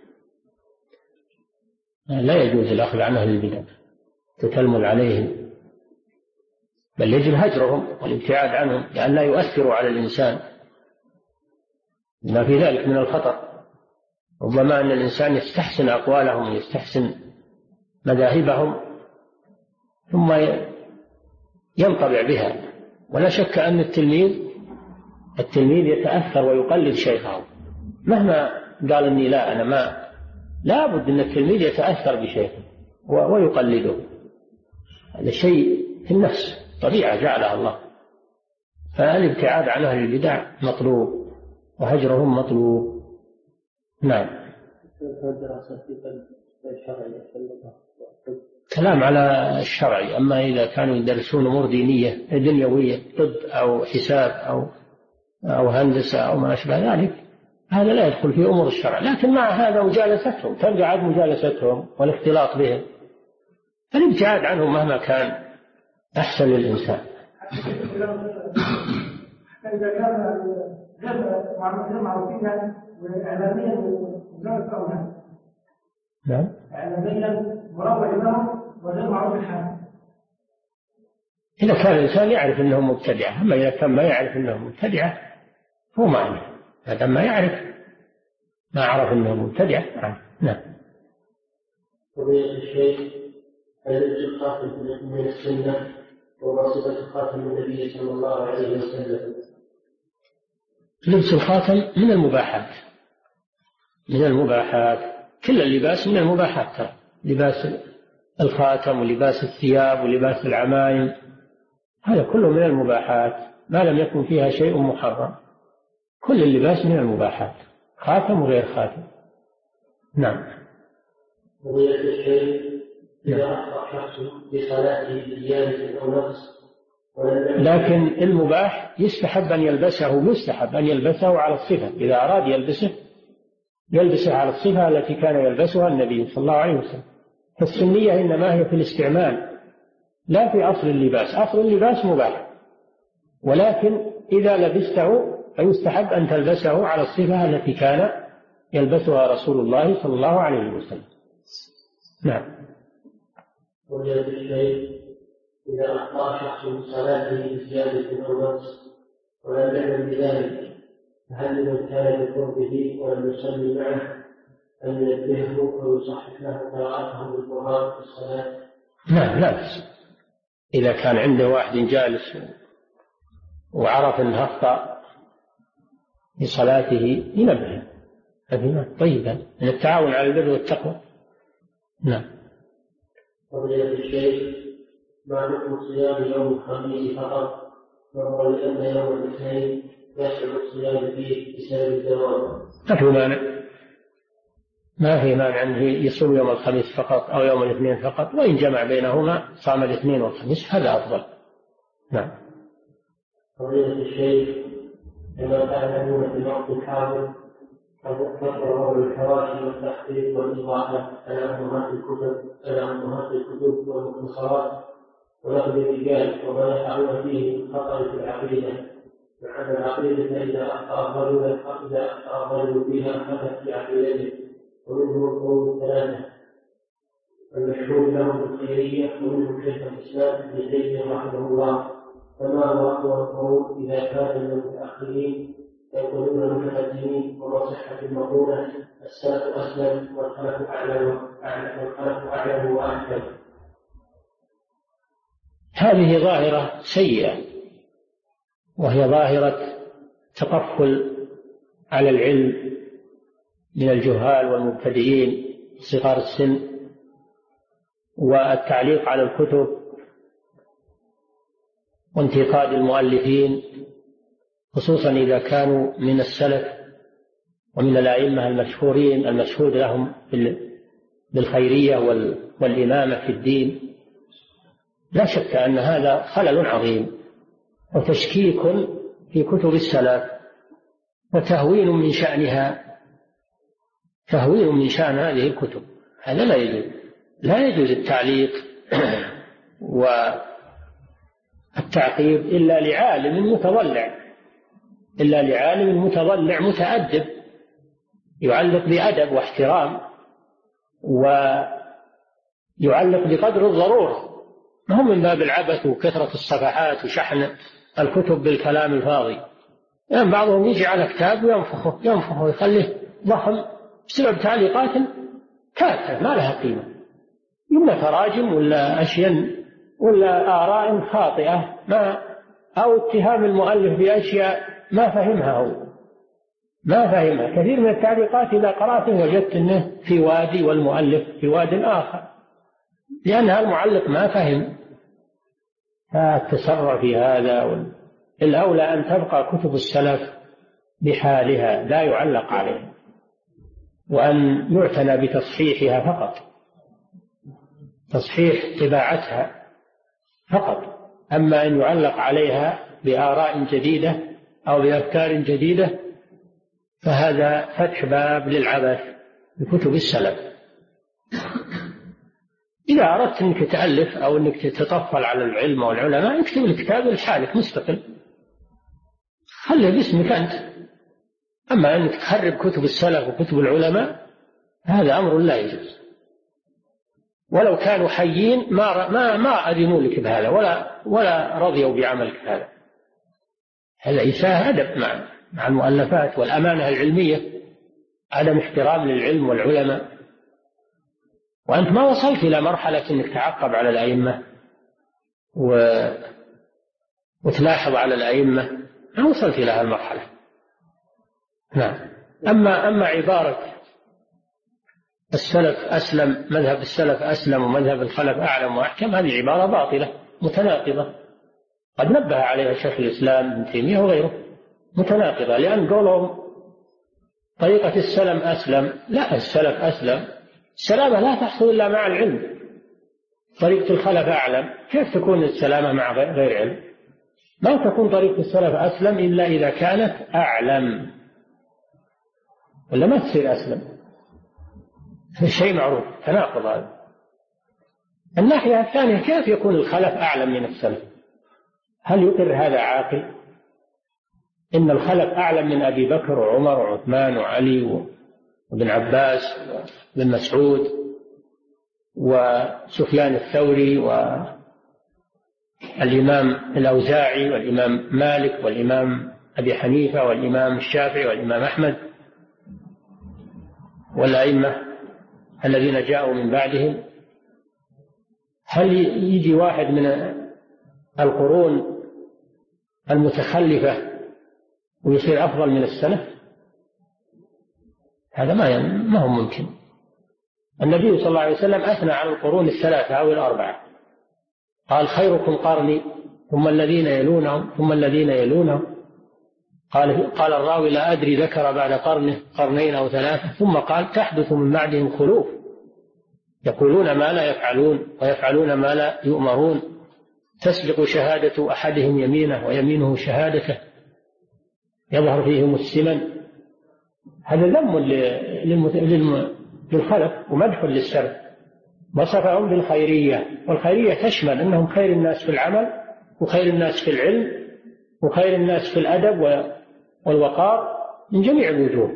لا يجوز الأخذ عن أهل البدع، تتلمذ عليهم، بل يجب هجرهم والابتعاد عنهم لأن لا يؤثروا على الإنسان، ما في ذلك من الخطر. ربما أن الإنسان يستحسن أقوالهم ويستحسن مذاهبهم ثم ينطبع بها، ولا شك أن التلميذ يتأثر ويقلد شيخه مهما قال إني لا بد أن التلميذ يتأثر بشيخه ويقلده، هذا شيء في النفس، طبيعة جعلها الله. فالابتعاد عن أهل البدع مطلوب وهجرهم مطلوب. نعم. كلام على الشرعي، أما إذا كانوا يدرسون أمور دينية دنيوية، طب أو حساب أو هندسة أو ما أشبه ذلك، هذا لا يدخل في أمور الشرع، لكن مع هذا مجالستهم تبعد مجالستهم والاختلاط بهم، فالابتعاد عنهم مهما كان أحسن للإنسان. إذا كان غير معروفين وإعلاميا وغير فهمها. نعم. إعلاميا مروج لهم وغير معروف الحال. إذا كان الإنسان يعرف أنه مبتدعة، أما إذا كان ما يعرف أنه مبتدعة هو معنى، هذا ما يعرف ما عرف أنه مبتدعة. نعم. وبين الشيء هل الخاتم من السنة ووصفة خاتم النبي صلى الله عليه وسلم؟ لبس الخاتم من المباحات، من المباحات، كل اللباس من المباحات ترى، لباس الخاتم ولباس الثياب ولباس العمائم، هذا كله من المباحات ما لم يكن فيها شيء محرم، كل اللباس من المباحات، خاتم وغير خاتم. نعم. وبين الشيء إذا أخطأ شخص بصلاته بزيادة أو نقص، لكن المباح يستحب أن يلبسه على الصفة، إذا أراد يلبسه على الصفة التي كان يلبسها النبي صلى الله عليه وسلم. فالسنية إنما هي في الاستعمال لا في أصل اللباس، أصل اللباس مباح، ولكن إذا لبسته فيستحب أن تلبسه على الصفة التي كان يلبسها رسول الله صلى الله عليه وسلم. نعم. وجد الشيء إذا أخطأ شخص من صلاته بزيادة أو نقص ولم يعلم بذلك، فهل من كان بقربه ولم يصلي معه أن ينبهه أو يصحح له قراءته بالقرآن في الصلاة؟ لا بأس. إذا كان عنده واحد جالس وعرف أنه أخطأ في صلاته ينبه، هذا طيبا من التعاون على البر والتقوى. نعم. فضيلة الشيخ، ما حكم صيام يوم الخميس فقط، وهو لأن يوم الاثنين يصعب الصيام فيه بسبب الدوام؟ ما في مانع أنه يصوم يوم الخميس فقط أو يوم الاثنين فقط، وإن جمع بينهما صام الاثنين والخميس هذا أفضل. نعم. فضيلة الشيخ، كما تعلمون في الوقت الحاضر تطور الحواشي والتحقيق والإضافة على أمهات الكتب والمختصرات ونقد الرجال وما يقعون فيه من خطر في العقيدة، مع أن العقيدة إذا أخطأ الرجل فيها خطأ في عقيدته، ومنهم القرون الثلاثة المشهور لهم بالخيرية، ومنهم شيخ الإسلام ابن تيمية رحمه الله. فما هو أقوى القرون إذا كان المتأخرين يقولون المتقدمين، وما صحة المقولة السلف أسلم والخلف أعلم وأحكم؟ هذه ظاهرة سيئة، وهي ظاهرة تطفل على العلم من الجهال والمبتدئين صغار السن، والتعليق على الكتب وانتقاد المؤلفين، خصوصا إذا كانوا من السلف ومن الأئمة المشهورين المشهود لهم بالخيرية والإمامة في الدين. لا شك أن هذا خلل عظيم وتشكيك في كتب السلف وتهوين من شأنها، تهوين من شأن هذه الكتب. هذا لا يجوز التعليق والتعقيب إلا لعالم متضلع متأدب يعلق بأدب واحترام ويعلق بقدر الضرورة، ما هو من باب العبث وكثرة الصفحات وشحن الكتب بالكلام الفاضي. يعني بعضهم يجي على كتاب وينفخه ويخليه ضخم بسبب تعليقات تافهة ما لها قيمة، إما تراجم ولا أشياء ولا آراء خاطئة أو اتهام المؤلف بأشياء ما فهمها. كثير من التعليقات إذا قرأته وجدت أنه في وادي والمؤلف في واد آخر، لأنها المعلق ما فهم. فالتسرع في هذا، الأولى أن تبقى كتب السلف بحالها لا يعلق عليها، وأن يعتنى بتصحيحها فقط، تصحيح طباعتها فقط. أما أن يعلق عليها بآراء جديدة أو بأفكار جديدة فهذا فتح باب للعبث بكتب السلف. إذا أردت أنك تألف أو أنك تتطفل على العلم والعلماء اكتب الكتاب لحالك مستقل، خليه باسمك أنت. أما أنك تخرب كتب السلف وكتب العلماء هذا أمر لا يجوز، ولو كانوا حيين ما أذنوا لك بهذا ولا رضيوا بعملك هذا. هذا إساءة أدب مع المؤلفات والأمانة العلمية، عدم احترام للعلم والعلماء. وأنت ما وصلت إلى مرحلة أنك تعقب على الأئمة وتلاحظ على الأئمة، ما وصلت إلى هالمرحلة. نعم. أما عبارة السلف أسلم، مذهب السلف أسلم ومذهب الخلف أعلم وأحكم، هذه عبارة باطلة متناقضة، قد نبه عليها شيخ الإسلام ابن تيمية وغيره، متناقضة. لأن قولهم طريقة السلم أسلم، لا، السلف أسلم، السلامة لا تحصل إلا مع العلم. طريقة الخلف أعلم، كيف تكون السلامة مع غير علم؟ ما تكون طريقة السلف أسلم إلا إذا كانت أعلم، ولا ما تصير أسلم. هذا شيء معروف، تناقض هذا. الناحية الثانية، كيف يكون الخلف أعلم من السلف؟ هل يقر هذا عاقل؟ إن الخلف أعلم من أبي بكر وعمر وعثمان وعلي وابن عباس وابن مسعود وسفيان الثوري والإمام الأوزاعي والإمام مالك والإمام أبي حنيفة والإمام الشافعي والإمام أحمد والأئمة الذين جاءوا من بعدهم. هل يجي واحد من القرون المتخلفة ويصير أفضل من السلف؟ هذا ما هو ممكن. النبي صلى الله عليه وسلم أثنى على القرون الثلاثة أو الأربعة، قال خيركم قرني ثم الذين يلونهم ثم الذين يلونهم. قال الراوي لا أدري ذكر بعد قرنه قرنين أو ثلاثة، ثم قال تحدث من بعدهم خلوف يقولون ما لا يفعلون ويفعلون ما لا يؤمرون، تسبق شهادة أحدهم يمينه ويمينه شهادته، يظهر فيهم السمن. هذا ذم للخلف ومدح للسلف. وصفهم بالخيرية، والخيرية تشمل أنهم خير الناس في العمل وخير الناس في العلم وخير الناس في الأدب والوقار من جميع الوجوه.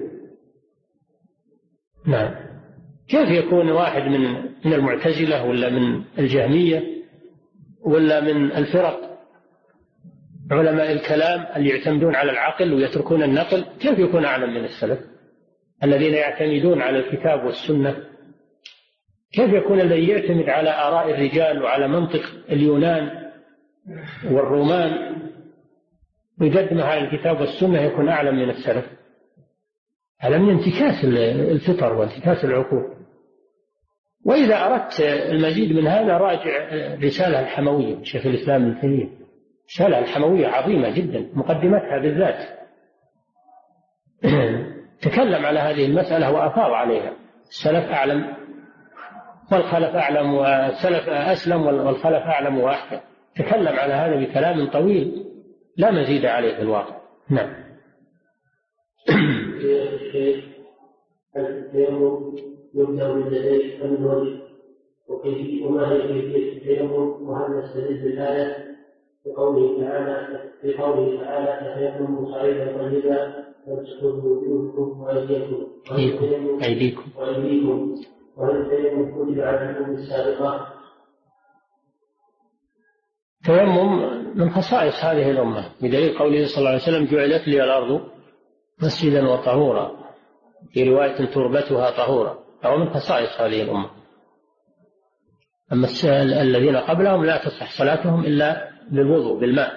نعم. كيف يكون واحد من المعتزلة ولا من الجهمية ولا من الفرق علماء الكلام اللي يعتمدون على العقل ويتركون النقل، كيف يكون أعلم من السلف الذين يعتمدون على الكتاب والسنة؟ كيف يكون الذي يعتمد على آراء الرجال وعلى منطق اليونان والرومان ويقدمها على الكتاب والسنة يكون أعلم من السلف؟ هذا من انتكاس الفطر وانتكاس العقول. وإذا أردت المزيد من هذا راجع رسالة الحموية شيخ الإسلام ابن تيمية، رسالة الحموية عظيمة جدا، مقدمتها بالذات تكلم على هذه المسألة وأفاض عليها. السلف أعلم والخلف أعلم، والسلف أسلم والخلف أعلم وأحكم. تكلم على هذا بكلام طويل لا مزيد عليه في الواقع. نعم. يبدأ باليدين من الوجه وما هي كيفية التيمم، وهل نستدل بالآية بقوله تعالى تيمموا صعيدا طيبا فامسحوا بوجوهكم وأيديكم وهل التيمم كتب على الأمم السابقة؟ التيمم من خصائص هذه الأمة بدليل قوله صلى الله عليه وسلم جعلت لي الأرض مسجدا وطهورا، في رواية تربتها طهورا، أو من خصائص هذه الأمة. أما الذين قبلهم لا تصح صلاتهم إلا بالوضوء بالماء.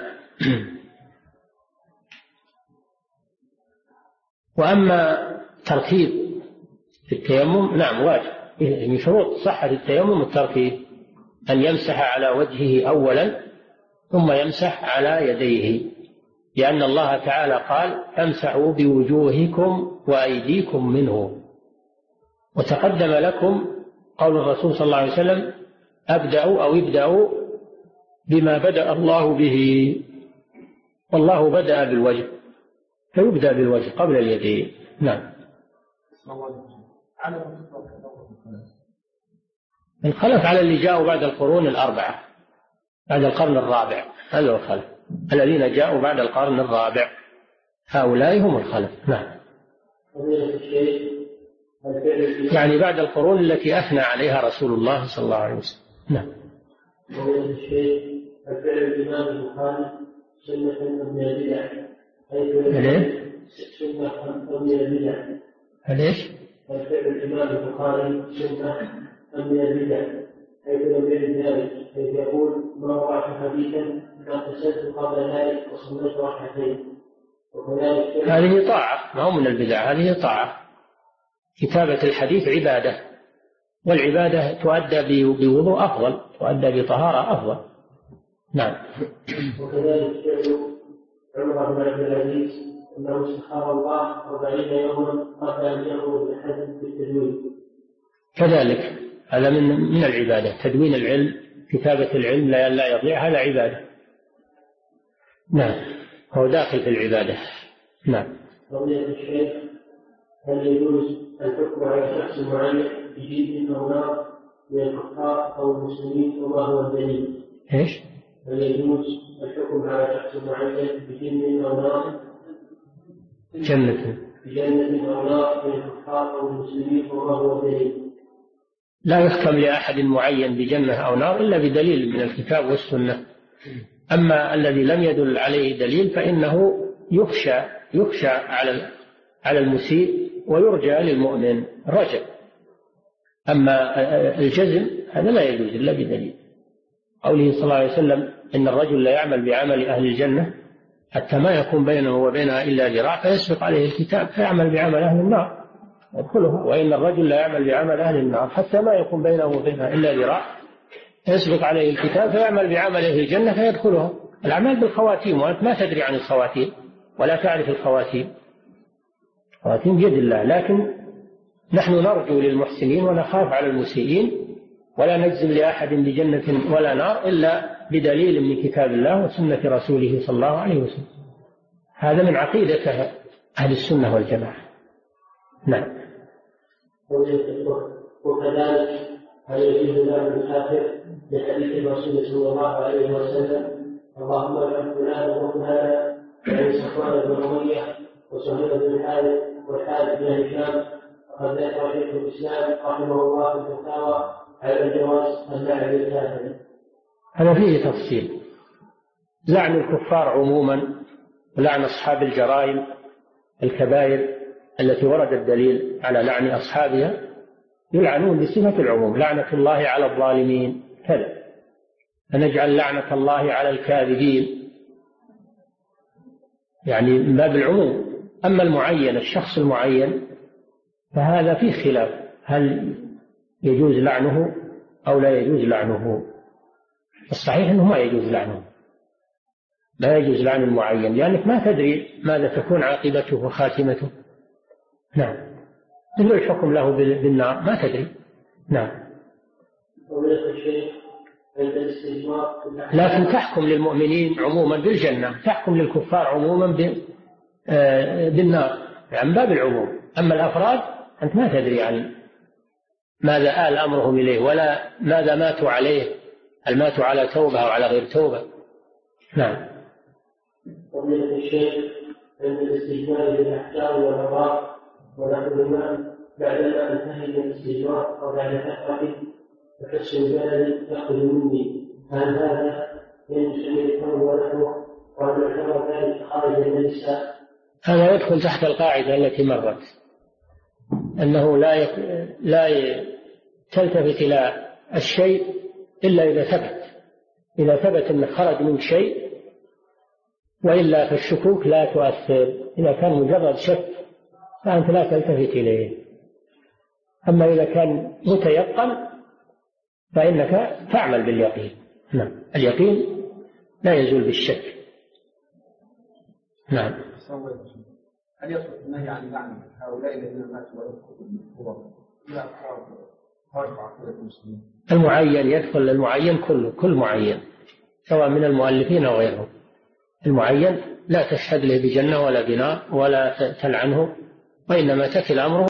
وأما ترتيب في التيمم نعم واجب. من شروط صحة التيمم الترتيب، أن يمسح على وجهه أولا ثم يمسح على يديه، لأن الله تعالى قال امسحوا بوجوهكم وأيديكم منه. وتقدم لكم قول الرسول صلى الله عليه وسلم ابدأوا بما بدأ الله به، والله بدأ بالوجه فيبدأ بالوجه قبل اليدين. نعم. الخلف على اللي جاءوا بعد القرون الأربعة، بعد القرن الرابع، هذا الخلف الذين جاءوا بعد القرن الرابع، هؤلاء هم الخلف. نعم. يعني بعد القرون التي أثنى عليها رسول الله صلى الله عليه وسلم. نعم. الفعل الإمام البخاري سنة من البدع، سنة من البدع. ليش؟ الفعل الإمام البخاري سنة من البدع، حيث لم يرد ذلك، حيث يقول ما وقعت حديثا ما اغتسلت قبل ذلك وصليت ركعتين. هذه طاعة، ما هو من البدع، هذه طاعة. كتابة الحديث عبادة، والعبادة تؤدى بوضوء أفضل، تؤدى بطهارة أفضل. نعم. وكذلك فعل عمر بن عبد العزيز أنه استخار الله 40 يوما قبل أن يأمر بالحج بالتدوين. كذلك هذا من العبادة، تدوين العلم، كتابة العلم لا يضيع، هذا عبادة. نعم، هو داخل في العبادة. نعم. قضية الشيخ، هل يجوز الحكم على شخص معين بجيد أو نار من الكفار أو المسلمين، وما هو الدليل؟ إيش؟ هل يجوز الحكم على شخص معين بجن أو نار؟ جنة أو نار من الكفار أو المسلمين، وما هو الدليل؟ لا يحكم لأحد معين بجنة أو نار إلا بدليل من الكتاب والسنة. أما الذي لم يدل عليه دليل فإنه يخشى على المسيء ويرجى للمؤمن رجع. أما الجزم هذا لا يجوز إلا بدليل. قوله صلى الله عليه وسلم إن الرجل لا يعمل بعمل أهل الجنة حتى ما يكون بينه وبينها إلا ذراع فيسبق عليه الكتاب فيعمل بعمل أهل النار يدخلها، وإن الرجل لا يعمل بعمل أهل النار حتى ما يكون بينه وبينها إلا ذراع يسبق عليه الكتاب فيعمل بعمل أهل الجنة فيدخلها. الأعمال بالخواتيم، وأنت ما تدري عن الخواتيم ولا تعرف الخواتيم، خواتيم بيد الله، لكن نحن نرجو للمحسنين ونخاف على المسيئين، ولا نجزم لأحد بجنة ولا نار إلا بدليل من كتاب الله وسنة رسوله صلى الله عليه وسلم. هذا من عقيدة أهل السنة والجماعة. نعم. وكذلك هل يجوز له الكافر لحديث الرسول صلى الله عليه وسلم اللهم ارحم فلان وفلان يعني صفوان بن أمية وسهيل بن الحارث والحارث بن هشام وقد ذكر شيخ الإسلام رحمه الله في الفتاوى على الجواز اللعن للكافر. هذا فيه تفصيل. لعن الكفار عموما ولعن أصحاب الجرائم الكبائر التي ورد الدليل على لعن أصحابها يلعنون بصفة العموم. لعنة الله على الظالمين كذا، فنجعل لعنة الله على الكاذبين، يعني من باب العموم. أما المعين الشخص المعين فهذا فيه خلاف، هل يجوز لعنه أو لا يجوز لعنه؟ الصحيح أنه ما يجوز لعنه، لا يجوز لعن المعين، لأنك ما تدري ماذا تكون عاقبته وخاتمته. نعم. مثل الحكم له بالنار ما تدري. نعم. لكن تحكم للمؤمنين عموما بالجنة، تحكم للكفار عموما بالنار، يعني باب العموم. أما الأفراد أنت ما تدري عن ماذا آل أمرهم إليه ولا ماذا ماتوا عليه، هل ماتوا على توبة أو على غير توبة. نعم. ومن الشيخ عند الاستجمار بالأحكام والأمراض ونحن الإمام بعدما انتهي من الاستجمار وبعد فترة فكسر البلد يأخذ مني، هل هذا ينشأ الكون ونحوه وأن يعتبر ذلك خارج النساء؟ هذا يدخل تحت القاعدة التي مرت أنه لا تلتفت إلى الشيء إلا إذا ثبت أنه خرج من شيء، وإلا فالشكوك لا تؤثر. إذا كان مجرد شك فأنت لا تلتفت إليه. أما إذا كان متيقن فإنك تعمل باليقين. نعم. اليقين لا يزول بالشك. نعم. هل يصح النهي عن لعن هؤلاء الذين ماتوا إلى خارج عقيدة المسلمين؟ المعين يدخل المعين كل معين سواء من المؤلفين أو غيرهم. المعين لا تشهد له بجنة ولا بنار ولا تلعنه، وإنما تكل أمره